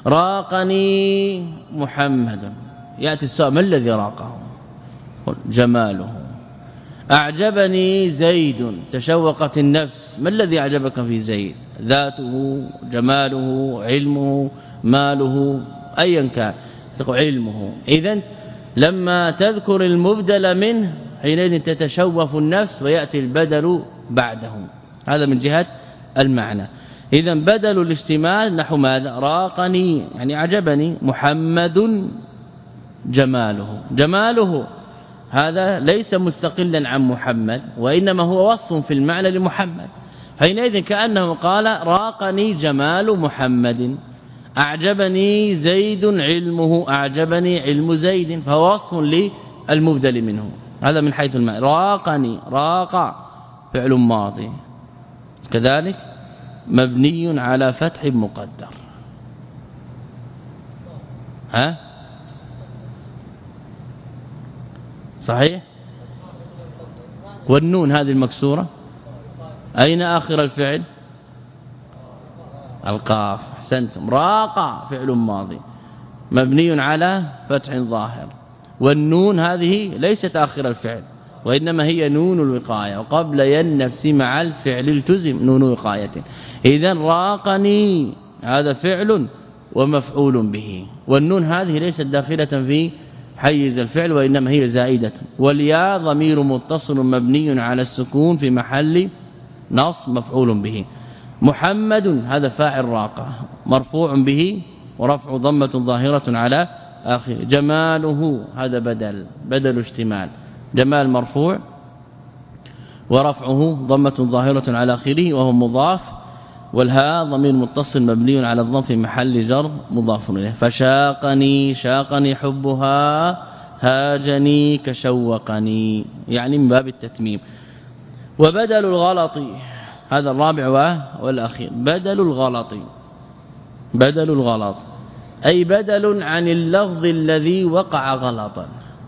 راقني محمد، يأتي السؤال ما الذي راقه؟ جماله. أعجبني زيد، تشوقت النفس، ما الذي أعجبك في زيد؟ ذاته، جماله، علمه، ماله، أيا كان تقول علمه. إذن لما تذكر المبدل منه حينئذ تتشوف النفس ويأتي البدل بعده. هذا من جهة المعنى. إذن بدل الاشتمال نحو ماذا؟ راقني يعني أعجبني، محمد جماله. جماله هذا ليس مستقلا عن محمد، وإنما هو وصف في المعنى لمحمد، حينئذ كأنه قال راقني جمال محمد. أعجبني زيد علمه أعجبني علم زيد فهو وصف للمبدل منه هذا من حيث المعنى. راقني راق فعل ماضي كذلك مبني على فتح مقدر. ها صحيح. والنون هذه المكسورة أين آخر الفعل؟ القاف. احسنتم. راق فعل ماضي مبني على فتح ظاهر والنون هذه ليست آخر الفعل وإنما هي نون الوقاية وقبل النفس مع الفعل التزم نون وقاية. إذن راقني هذا فعل ومفعول به والنون هذه ليست داخلة في حيز الفعل وإنما هي زائدة. والياء ضمير متصل مبني على السكون في محل نصب مفعول به. محمد هذا فاعل راقة مرفوع به ورفع ضمة ظاهرة على آخر. جماله هذا بدل بدل اشتمال جمال مرفوع ورفعه ضمة ظاهرة على آخره وهو مضاف والهاء ضمير متصل مبني على الضم في محل جر مضاف إليه. فشاقني شاقني حبها هاجني كشوقني يعني من باب التتميم. وبدل الغلط هذا الرابع والأخير. بدل الغلط بدل الغلط أي بدل عن اللفظ الذي وقع غلطا.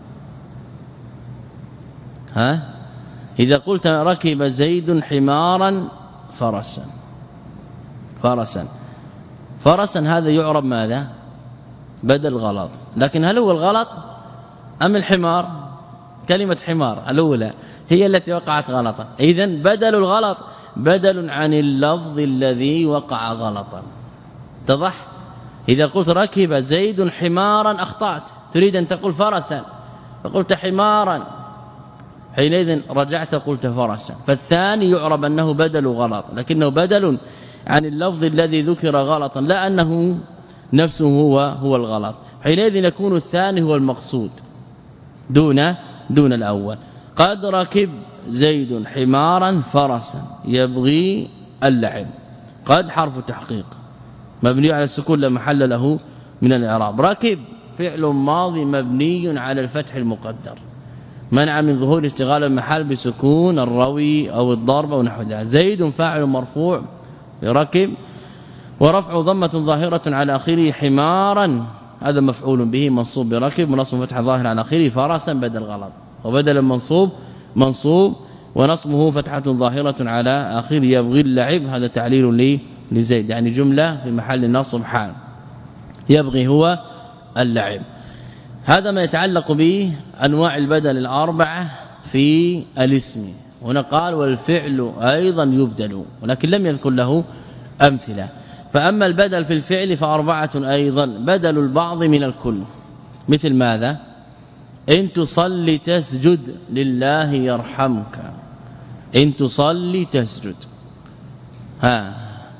ها إذا قلت ركب زيد حمارا فرسا فرسا فرسا هذا يعرب ماذا؟ بدل غلط. لكن هل هو الغلط أم الحمار؟ كلمة حمار الأولى هي التي وقعت غلطا. إذن بدل الغلط بدل عن اللفظ الذي وقع غلطا. اتضح؟ إذا قلت ركب زيد حمارا أخطأت تريد أن تقول فرسا فقلت حمارا حينئذ رجعت قلت فرسا. فالثاني يعرب أنه بدل غلط لكنه بدل عن اللفظ الذي ذكر غلطا لا أنه نفسه هو هو الغلط. حينئذ يكون الثاني هو المقصود دون دون الأول. قد ركب زيد حمارا فرسا يبغي اللعب. قد حرف تحقيق مبني على السكون لا محل له من الإعراب. ركب فعل ماضي مبني على الفتح المقدر منع من ظهور اشتغال المحل بسكون الروي أو الضرب أو نحو ذلك. زيد فاعل مرفوع بركب ورفع ضمة ظاهرة على آخره. حمارا هذا مفعول به منصوب بركب ونصب فتح ظاهر على آخره. فرسا بدل غلط وبدل منصوب منصوب ونصبه فتحة ظاهرة على آخره. يبغي اللعب هذا تعليل لي لزيد يعني جملة في محل نصب حال. يبغي هو اللعب. هذا ما يتعلق به أنواع البدل الأربعة في الاسم. هنا قال والفعل أيضا يبدل ولكن لم يذكر له أمثلة. فأما البدل في الفعل فأربعة أيضا. بدل البعض من الكل مثل ماذا؟ إن تصلي تسجد لله يرحمك. إن تصلي تسجد. ها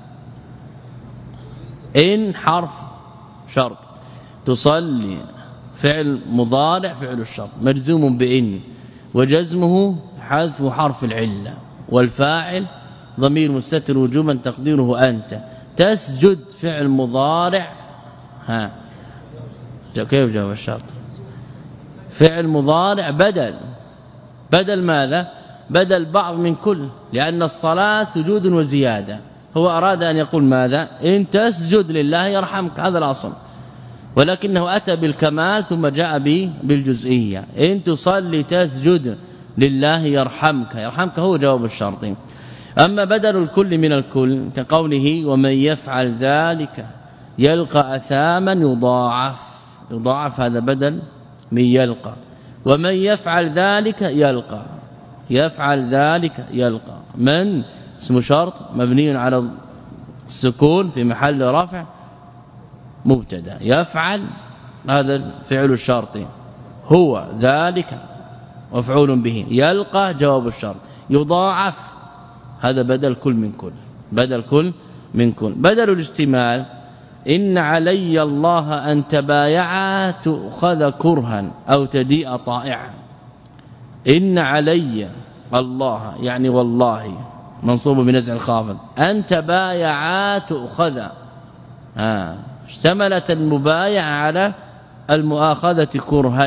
إن حرف شرط تصلي فعل مضارع فعل الشرط مجزوم بإن وجزمه حذف حرف العلة والفاعل ضمير مستتر وجوبا تقديره أنت. تسجد فعل مضارع ها كيف جواب الشرط؟ فعل مضارع بدل بدل ماذا؟ بدل بعض من كل لأن الصلاة سجود وزيادة. هو أراد أن يقول ماذا؟ إن تسجد لله يرحمك هذا الأصل ولكنه أتى بالكمال ثم جاء بالجزئية. إن تصلي تسجد لله يرحمك. يرحمك هو جواب الشرط. أما بدل الكل من الكل كقوله ومن يفعل ذلك يلقى أثاما يضاعف. يضاعف هذا بدل من يلقى. ومن يفعل ذلك يلقى يفعل ذلك يلقى. من اسم شرط مبني على السكون في محل رفع مبتدا. يفعل هذا فعل الشرط هو ذلك مفعول به. يلقى جواب الشرط. يضاعف هذا بدل كل من كل بدل كل من كل. بدل الاجتمال إن علي الله أن تبايعا تؤخذ كرها أو تديء طائعا. إن علي الله يعني والله منصوب بنزع الخافض. أن تبايعا تؤخذ ها اشتملت المبايعة على المؤاخذة كرها.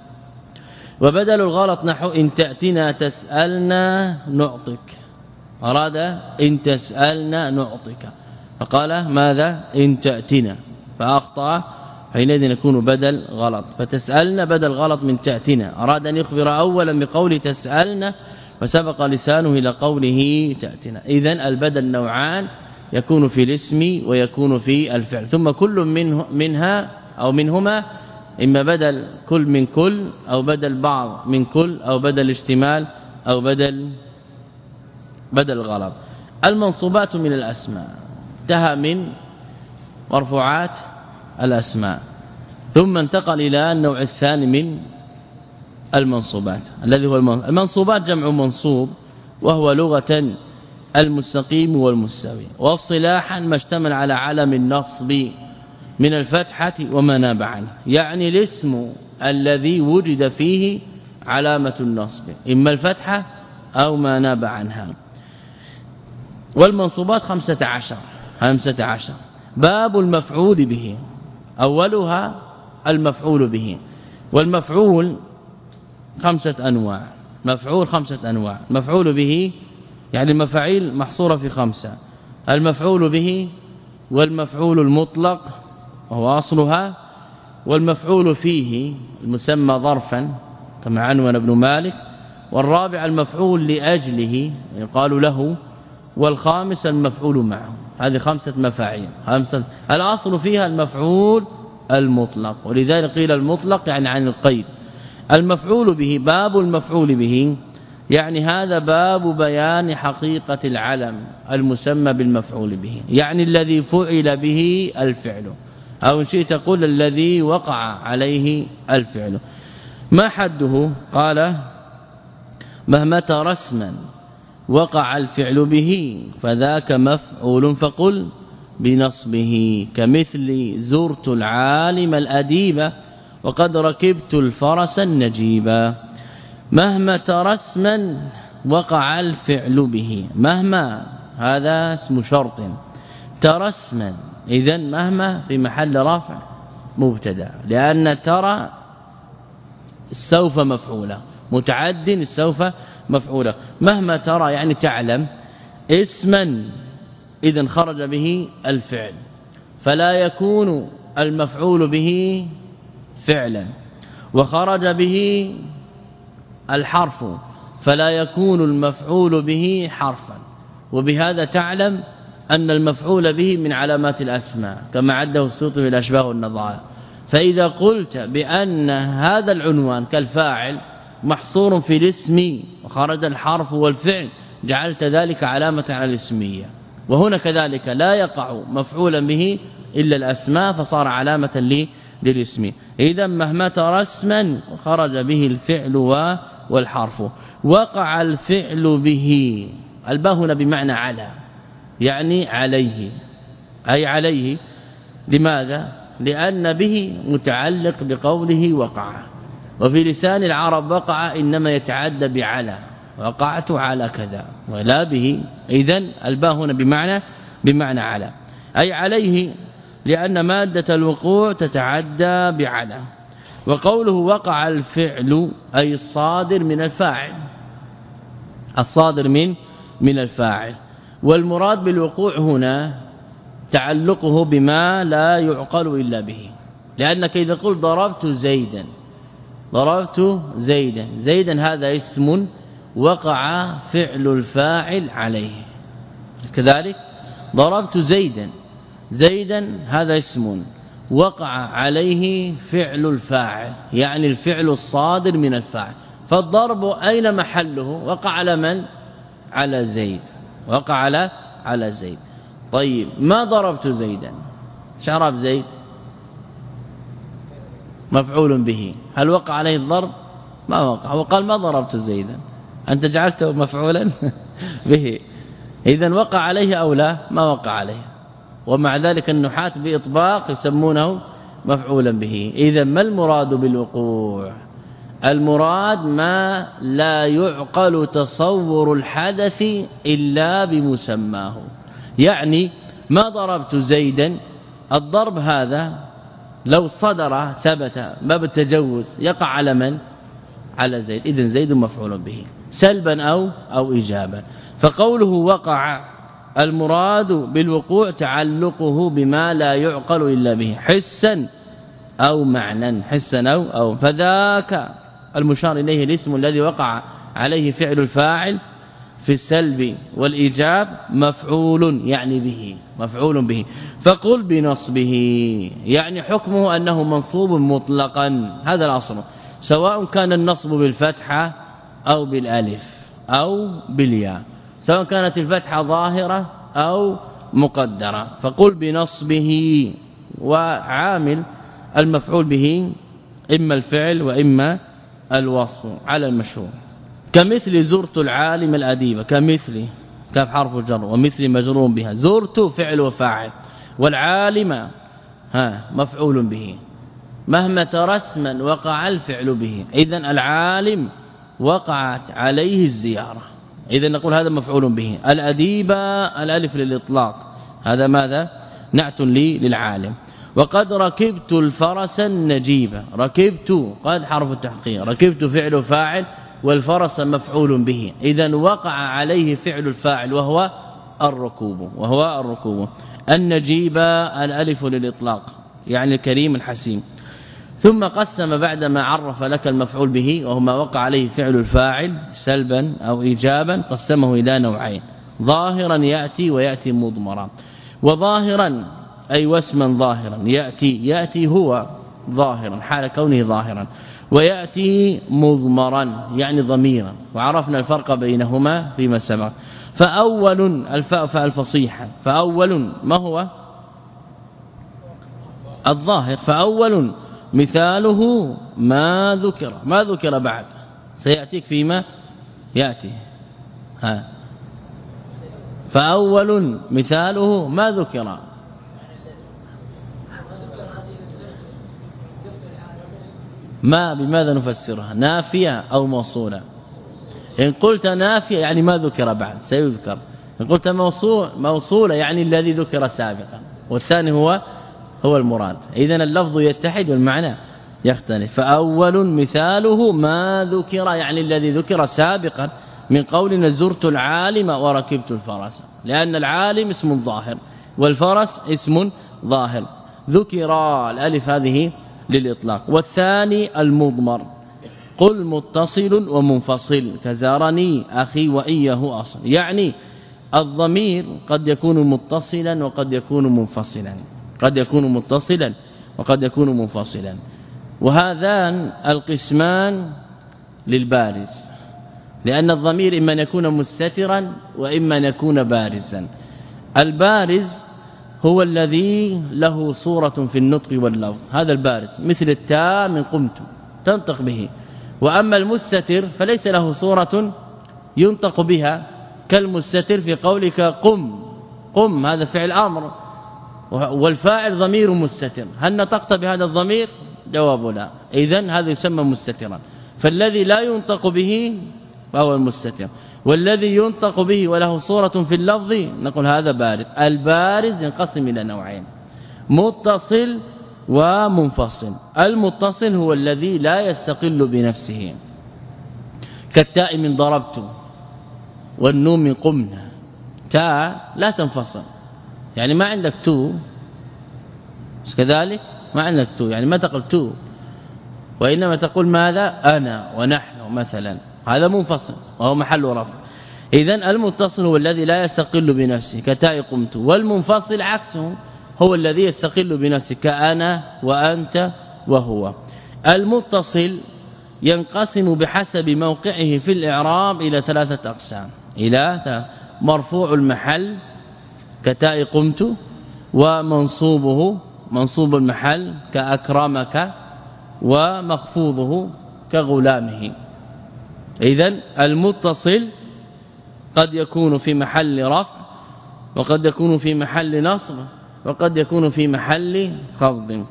وبدل الغلط نحو إن تأتنا تسألنا نعطك، أراد إن تسألنا نعطك، فقال ماذا إن تأتنا، فأخطأ، حينئذ يكون بدل غلط. فتسألنا بدل غلط من تأتنا، أراد أن يخبر أولا بقول تسألنا فسبق لسانه إلى قوله تأتنا. إذن البدل نوعان، يكون في الاسم ويكون في الفعل، ثم كل منه منها أو منهما إما بدل كل من كل، أو بدل بعض من كل، أو بدل اشتمال، أو بدل بدل غلط. المنصوبات من الأسماء، انتهى من مرفوعات الأسماء، ثم انتقل إلى النوع الثاني من المنصوبات الذي هو المنصوبات جمع منصوب، وهو لغة المستقيم والمستوي، واصطلاحا ما اشتمل على علم النصب من الفتحة وما ناب عنه، يعني الاسم الذي وجد فيه علامة النصب إما الفتحة أو ما ناب عنها. والمنصوبات خمسة عشر خمسة عشر. باب المفعول به، أولها المفعول به. والمفعول خمسة أنواع، مفعول خمسة أنواع. مفعول به يعني المفاعيل محصورة في خمسة، المفعول به، والمفعول المطلق وهو أصلها، والمفعول فيه المسمى ظرفا كما عنون ابن مالك، والرابع المفعول لأجله يقال له، والخامس المفعول معه. هذه خمسة مفاعيل، خمسة. الأصل فيها المفعول المطلق، ولذلك قيل المطلق يعني عن القيد. المفعول به، باب المفعول به يعني هذا باب بيان حقيقة العلم المسمى بالمفعول به، يعني الذي فعل به الفعل، أو إن شئت تقول الذي وقع عليه الفعل. ما حده؟ قال مهما رسما وقع الفعل به فذاك مفعول، فقل بنصبه، كمثل زرت العالم الأديب وقد ركبت الفرس النجيب. مهما رسما وقع الفعل به، مهما هذا اسم شرط، ترسما إذن مهما في محل رفع مبتدا، لأن ترى سوف مفعوله، متعد سوف مفعوله. مهما ترى يعني تعلم اسما إذن خرج به الفعل، فلا يكون المفعول به فعلا، وخرج به الحرف فلا يكون المفعول به حرفا، وبهذا تعلم أن المفعول به من علامات الأسماء كما عده السيوطي في الأشباه والنظائر. فإذا قلت بأن هذا العنوان كالفاعل محصور في الاسم وخرج الحرف والفعل، جعلت ذلك علامة على الاسمية. وهنا كذلك لا يقع مفعولا به إلا الأسماء، فصار علامة للاسم. إذا مهما ترسما خرج به الفعل والحرف. وقع الفعل به، الباء هنا بمعنى على، يعني عليه، أي عليه. لماذا؟ لأن به متعلق بقوله وقع، وفي لسان العرب وقع إنما يتعدى بعلى، وقعت على كذا، ولا به. إذن الباء هنا بمعنى بمعنى على، أي عليه، لأن مادة الوقوع تتعدى بعلى. وقوله وقع الفعل أي الصادر من الفاعل، الصادر من من الفاعل. والمراد بالوقوع هنا تعلقه بما لا يعقل إلا به، لأنك إذا قلت ضربت زيدا، ضربت زيدا، زيدا هذا اسم وقع فعل الفاعل عليه، كذلك ضربت زيدا، زيدا هذا اسم وقع عليه فعل الفاعل، يعني الفعل الصادر من الفاعل. فالضرب أين محله؟ وقع على من؟ على زيد، وقع على على زيد. طيب ما ضربت زيدا، شرب زيد مفعول به، هل وقع عليه الضرب؟ ما وقع، وقال ما ضربت زيدا، أنت جعلته مفعولا به، إذن وقع عليه أو لا؟ ما وقع عليه. ومع ذلك النحاة بإطباق يسمونه مفعولا به. إذن ما المراد بالوقوع؟ المراد ما لا يعقل تصور الحدث إلا بمسماه، يعني ما ضربت زيدا الضرب هذا لو صدر ثبت باب التجوز يقع على من؟ على زيد. إذن زيد مفعول به سلبا أو أو إيجابا. فقوله وقع المراد بالوقوع تعلقه بما لا يعقل إلا به حسا أو معنى، حسا أو أو فذاك المشار إليه الاسم الذي وقع عليه فعل الفاعل في السلب والإيجاب مفعول يعني به مفعول به. فقل بنصبه يعني حكمه أنه منصوب مطلقا، هذا الأصل، سواء كان النصب بالفتحة أو بالالف أو بالياء، سواء كانت الفتحة ظاهرة أو مقدرة. فقل بنصبه، وعامل المفعول به إما الفعل وإما الوصف على المشهور. كمثل زرت العالم الأديب، كمثل كاف حرف الجر ومثل مجرور بها، زرت فعل وفاعل والعالم ها مفعول به، مهما ترى اسما وقع الفعل به، اذن العالم وقعت عليه الزيارة، اذن نقول هذا مفعول به. الأديب الالف للاطلاق، هذا ماذا؟ نعت لي للعالم. وقد ركبت الفرس النجيب، ركبت قد حرف التحقيق، ركبت فعل وفاعل والفرس مفعول به، اذن وقع عليه فعل الفاعل وهو الركوب وهو الركوب. النجيب الالف للاطلاق يعني الكريم الحسيم. ثم قسم بعدما عرف لك المفعول به وهو ما وقع عليه فعل الفاعل سلبا أو إيجابا، قسمه إلى نوعين: ظاهرا يأتي ويأتي مضمرا. وظاهرا أي واسما ظاهرا، يأتي يأتي هو ظاهرا حال كونه ظاهرا، ويأتي مضمرا يعني ضميرا، وعرفنا الفرق بينهما فيما سبق. فأول الفاء فاء الفصيحة، فأول ما هو؟ الظاهر. فأول مثاله ما ذكر، ما ذكر بعد سيأتيك فيما يأتي. ها فأول مثاله ما ذكر، ما بماذا نفسرها؟ نافية أو موصولة؟ إن قلت نافية يعني ما ذكر بعد سيذكر، إن قلت موصول موصولة يعني الذي ذكر سابقا، والثاني هو هو المراد. إذن اللفظ يتحد والمعنى يختلف. فأول مثاله ما ذكر يعني الذي ذكر سابقا من قولنا زرت العالم وركبت الفرس، لأن العالم اسم ظاهر والفرس اسم ظاهر، ذكر الالف هذه للإطلاق. والثاني المضمر، قل متصل ومنفصل كزارني أخي وإياه أصل، يعني الضمير قد يكون متصلا وقد يكون منفصلا، قد يكون متصلا وقد يكون منفصلا. وهذان القسمان للبارز، لأن الضمير إما أن يكون مستترا وإما أن يكون بارزا. البارز هو الذي له صورة في النطق واللفظ، هذا البارز، مثل التاء من قمت تنطق به. وأما المستتر فليس له صورة ينطق بها، كالمستتر في قولك قم، قم هذا فعل أمر والفاعل ضمير مستتر، هل نطقت بهذا الضمير؟ جواب لا، إذن هذا يسمى مستترا. فالذي لا ينطق به فهو المستتر، والذي ينطق به وله صورة في اللفظ نقول هذا بارز. البارز ينقسم إلى نوعين: متصل ومنفصل. المتصل هو الذي لا يستقل بنفسه، كالتاء من ضربت والنون من قمنا، تاء لا تنفصل، يعني ما عندك تو كذلك، ما عندك تو يعني ما تقول تو، وإنما تقول ماذا؟ أنا ونحن مثلا، هذا منفصل وهو محل رفع. إذن المتصل هو الذي لا يستقل بنفسه كتاء قمت، والمنفصل عكسه هو الذي يستقل بنفسه كأنا وأنت وهو. المتصل ينقسم بحسب موقعه في الإعراب إلى ثلاثة أقسام، إلى ثلاثة: مرفوع المحل كتاء قمت، ومنصوبه منصوب المحل كأكرمك، ومخفوضه كغلامه. إذن المتصل قد يكون في محل رفع، وقد يكون في محل نصب، وقد يكون في محل خفض.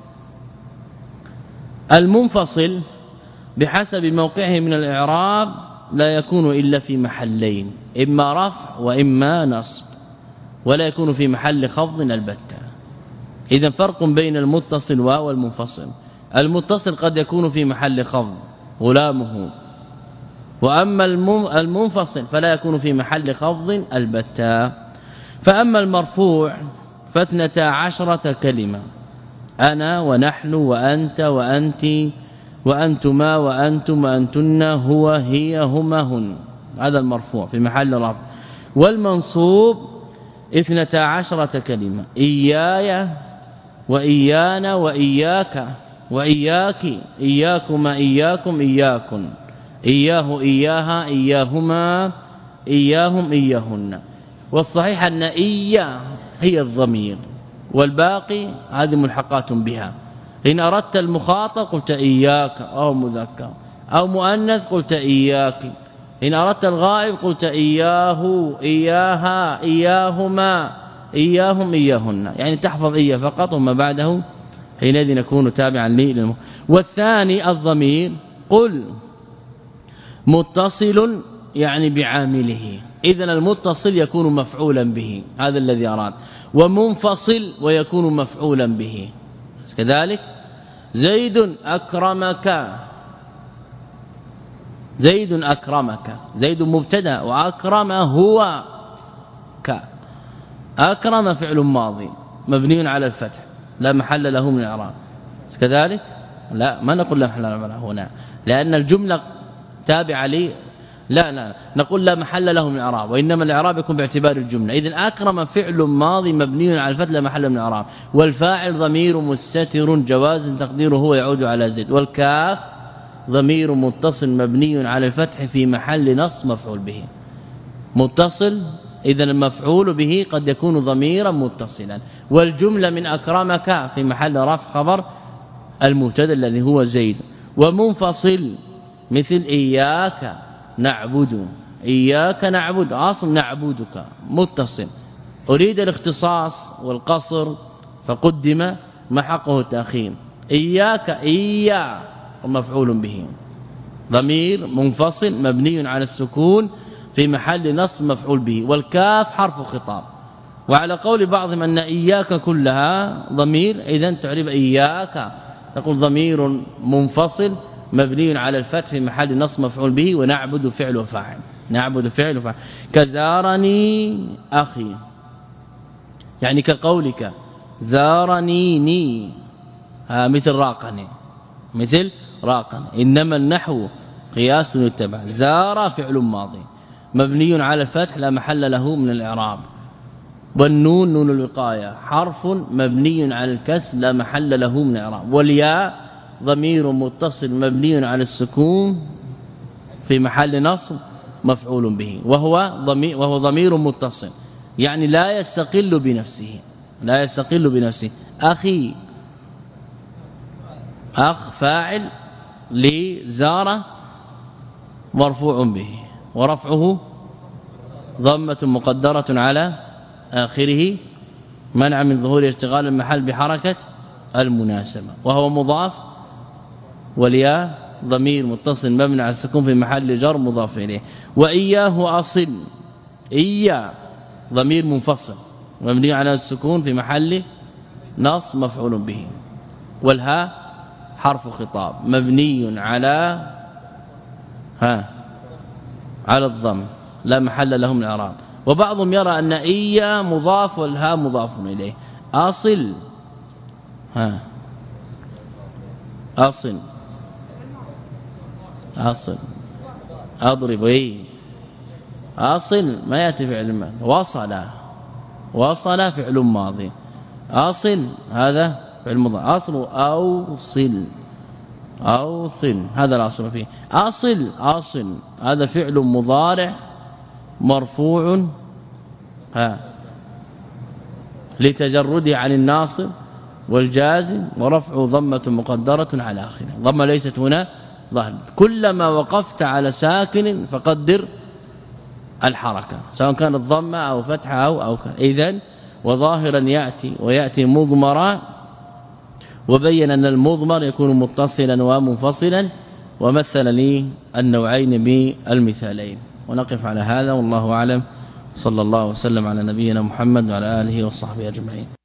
المنفصل بحسب موقعه من الإعراب لا يكون إلا في محلين: إما رفع وإما نصب، ولا يكون في محل خفض البتة. اذا فرق بين المتصل والمنفصل. المتصل قد يكون في محل خفض غلامه، واما المنفصل فلا يكون في محل خفض البتة. فاما المرفوع فاثنتا عشرة كلمة: انا ونحن وانت وانت وانتما وانتم وانتن هو هي هما هن، هذا المرفوع في محل رفع. والمنصوب اثنتا عشرة كلمة: إياي وإيانا وإياك وإياك إياكما إياكم إياكن إياه إياها إياهما إياهم إياهن. والصحيح أن إيا هي الضمير والباقي هذه ملحقات بها. إن أردت المخاطب قلت إياك أو مذكر أو مؤنث قلت إياك. إن أردت الغائب قلت إياه إياها إياهما إياهم إياهن، يعني تحفظ إياه فقط وما بعده حينئذ يكون تابعا لي. والثاني الضمير قل متصل يعني بعامله، إذن المتصل يكون مفعولا به، هذا الذي أراد. ومنفصل ويكون مفعولا به كذلك. زيد أكرمك، زيد أكرمك، زيد مبتدا وأكرم هو ك. أكرم فعل ماضي مبني على الفتح لا محل له من الإعراب كذلك. لا ما نقول لا محل له هنا لأن الجملة تابعة لي، لا لا نقول لا محل له من الإعراب، وإنما الإعراب يكون باعتبار الجملة. إذن أكرم فعل ماضي مبني على الفتح لا محل من الإعراب، والفاعل ضمير مستتر جواز تقديره هو يعود على زيد، والكاف ضمير متصل مبني على الفتح في محل نصب مفعول به. متصل إذا المفعول به قد يكون ضميرا متصلا، والجملة من أكرمك في محل رفع خبر المبتدا الذي هو زيد. ومنفصل مثل إياك نعبد، إياك نعبد أصل نعبدك متصل. أريد الاختصاص والقصر فقدم ما حقه التأخير. إياك إيا مفعول به ضمير منفصل مبني على السكون في محل نصب مفعول به، والكاف حرف خطاب. وعلى قول بعضهم أن إياك كلها ضمير، إذن تعرب إياك تقول ضمير منفصل مبني على الفتح في محل نصب مفعول به، ونعبد فعل وفاعل، نعبد فعل وفاعل. كزارني أخي يعني كقولك زارنيني، ها مثل راقني مثل راقني. إنما النحو قياس يتبع. زار فعل ماضي مبني على الفتح لا محل له من الإعراب، والنون نون الوقاية حرف مبني على الكسر لا محل له من الإعراب، والياء ضمير متصل مبني على السكون في محل نصب مفعول به، وهو ضمير وهو ضمير متصل يعني لا يستقل بنفسه، لا يستقل بنفسه. أخي أخ فاعل لزار مرفوع به، ورفعه ضمة مقدرة على آخره منع من ظهور اشتغال المحل بحركة المناسبة، وهو مضاف، والياء ضمير متصل مبني على السكون في محل جر مضاف إليه. وإياه أصل، إياه ضمير منفصل مبني على السكون في محل نصب مفعول به، والهاء حرف خطاب مبني على ها على الضم لا محل له من الاعراب. وبعضهم يرى ان إيا مضاف والها مضاف اليه. اصل ها اصل اصل اضرب اي اصل ما ياتي فعل ماضي. وصل وصل فعل ماضي، اصل هذا فعل مضارع، اصل اوصل اوصل هذا الاصل فيه. اصل اصل هذا فعل مضارع مرفوع ها لتجرده عن الناصب والجازم، ورفع ضمه مقدره على اخره، ضمه ليست هنا ظاهر. كلما وقفت على ساكن فقدر الحركه سواء كانت ضمه او فتحه او او اذا وظاهرا ياتي وياتي مضمرا، وبين ان المضمر يكون متصلا ومنفصلا، ومثل لي النوعين بالمثالين. ونقف على هذا والله اعلم. صلى الله وسلم على نبينا محمد وعلى اله وصحبه اجمعين.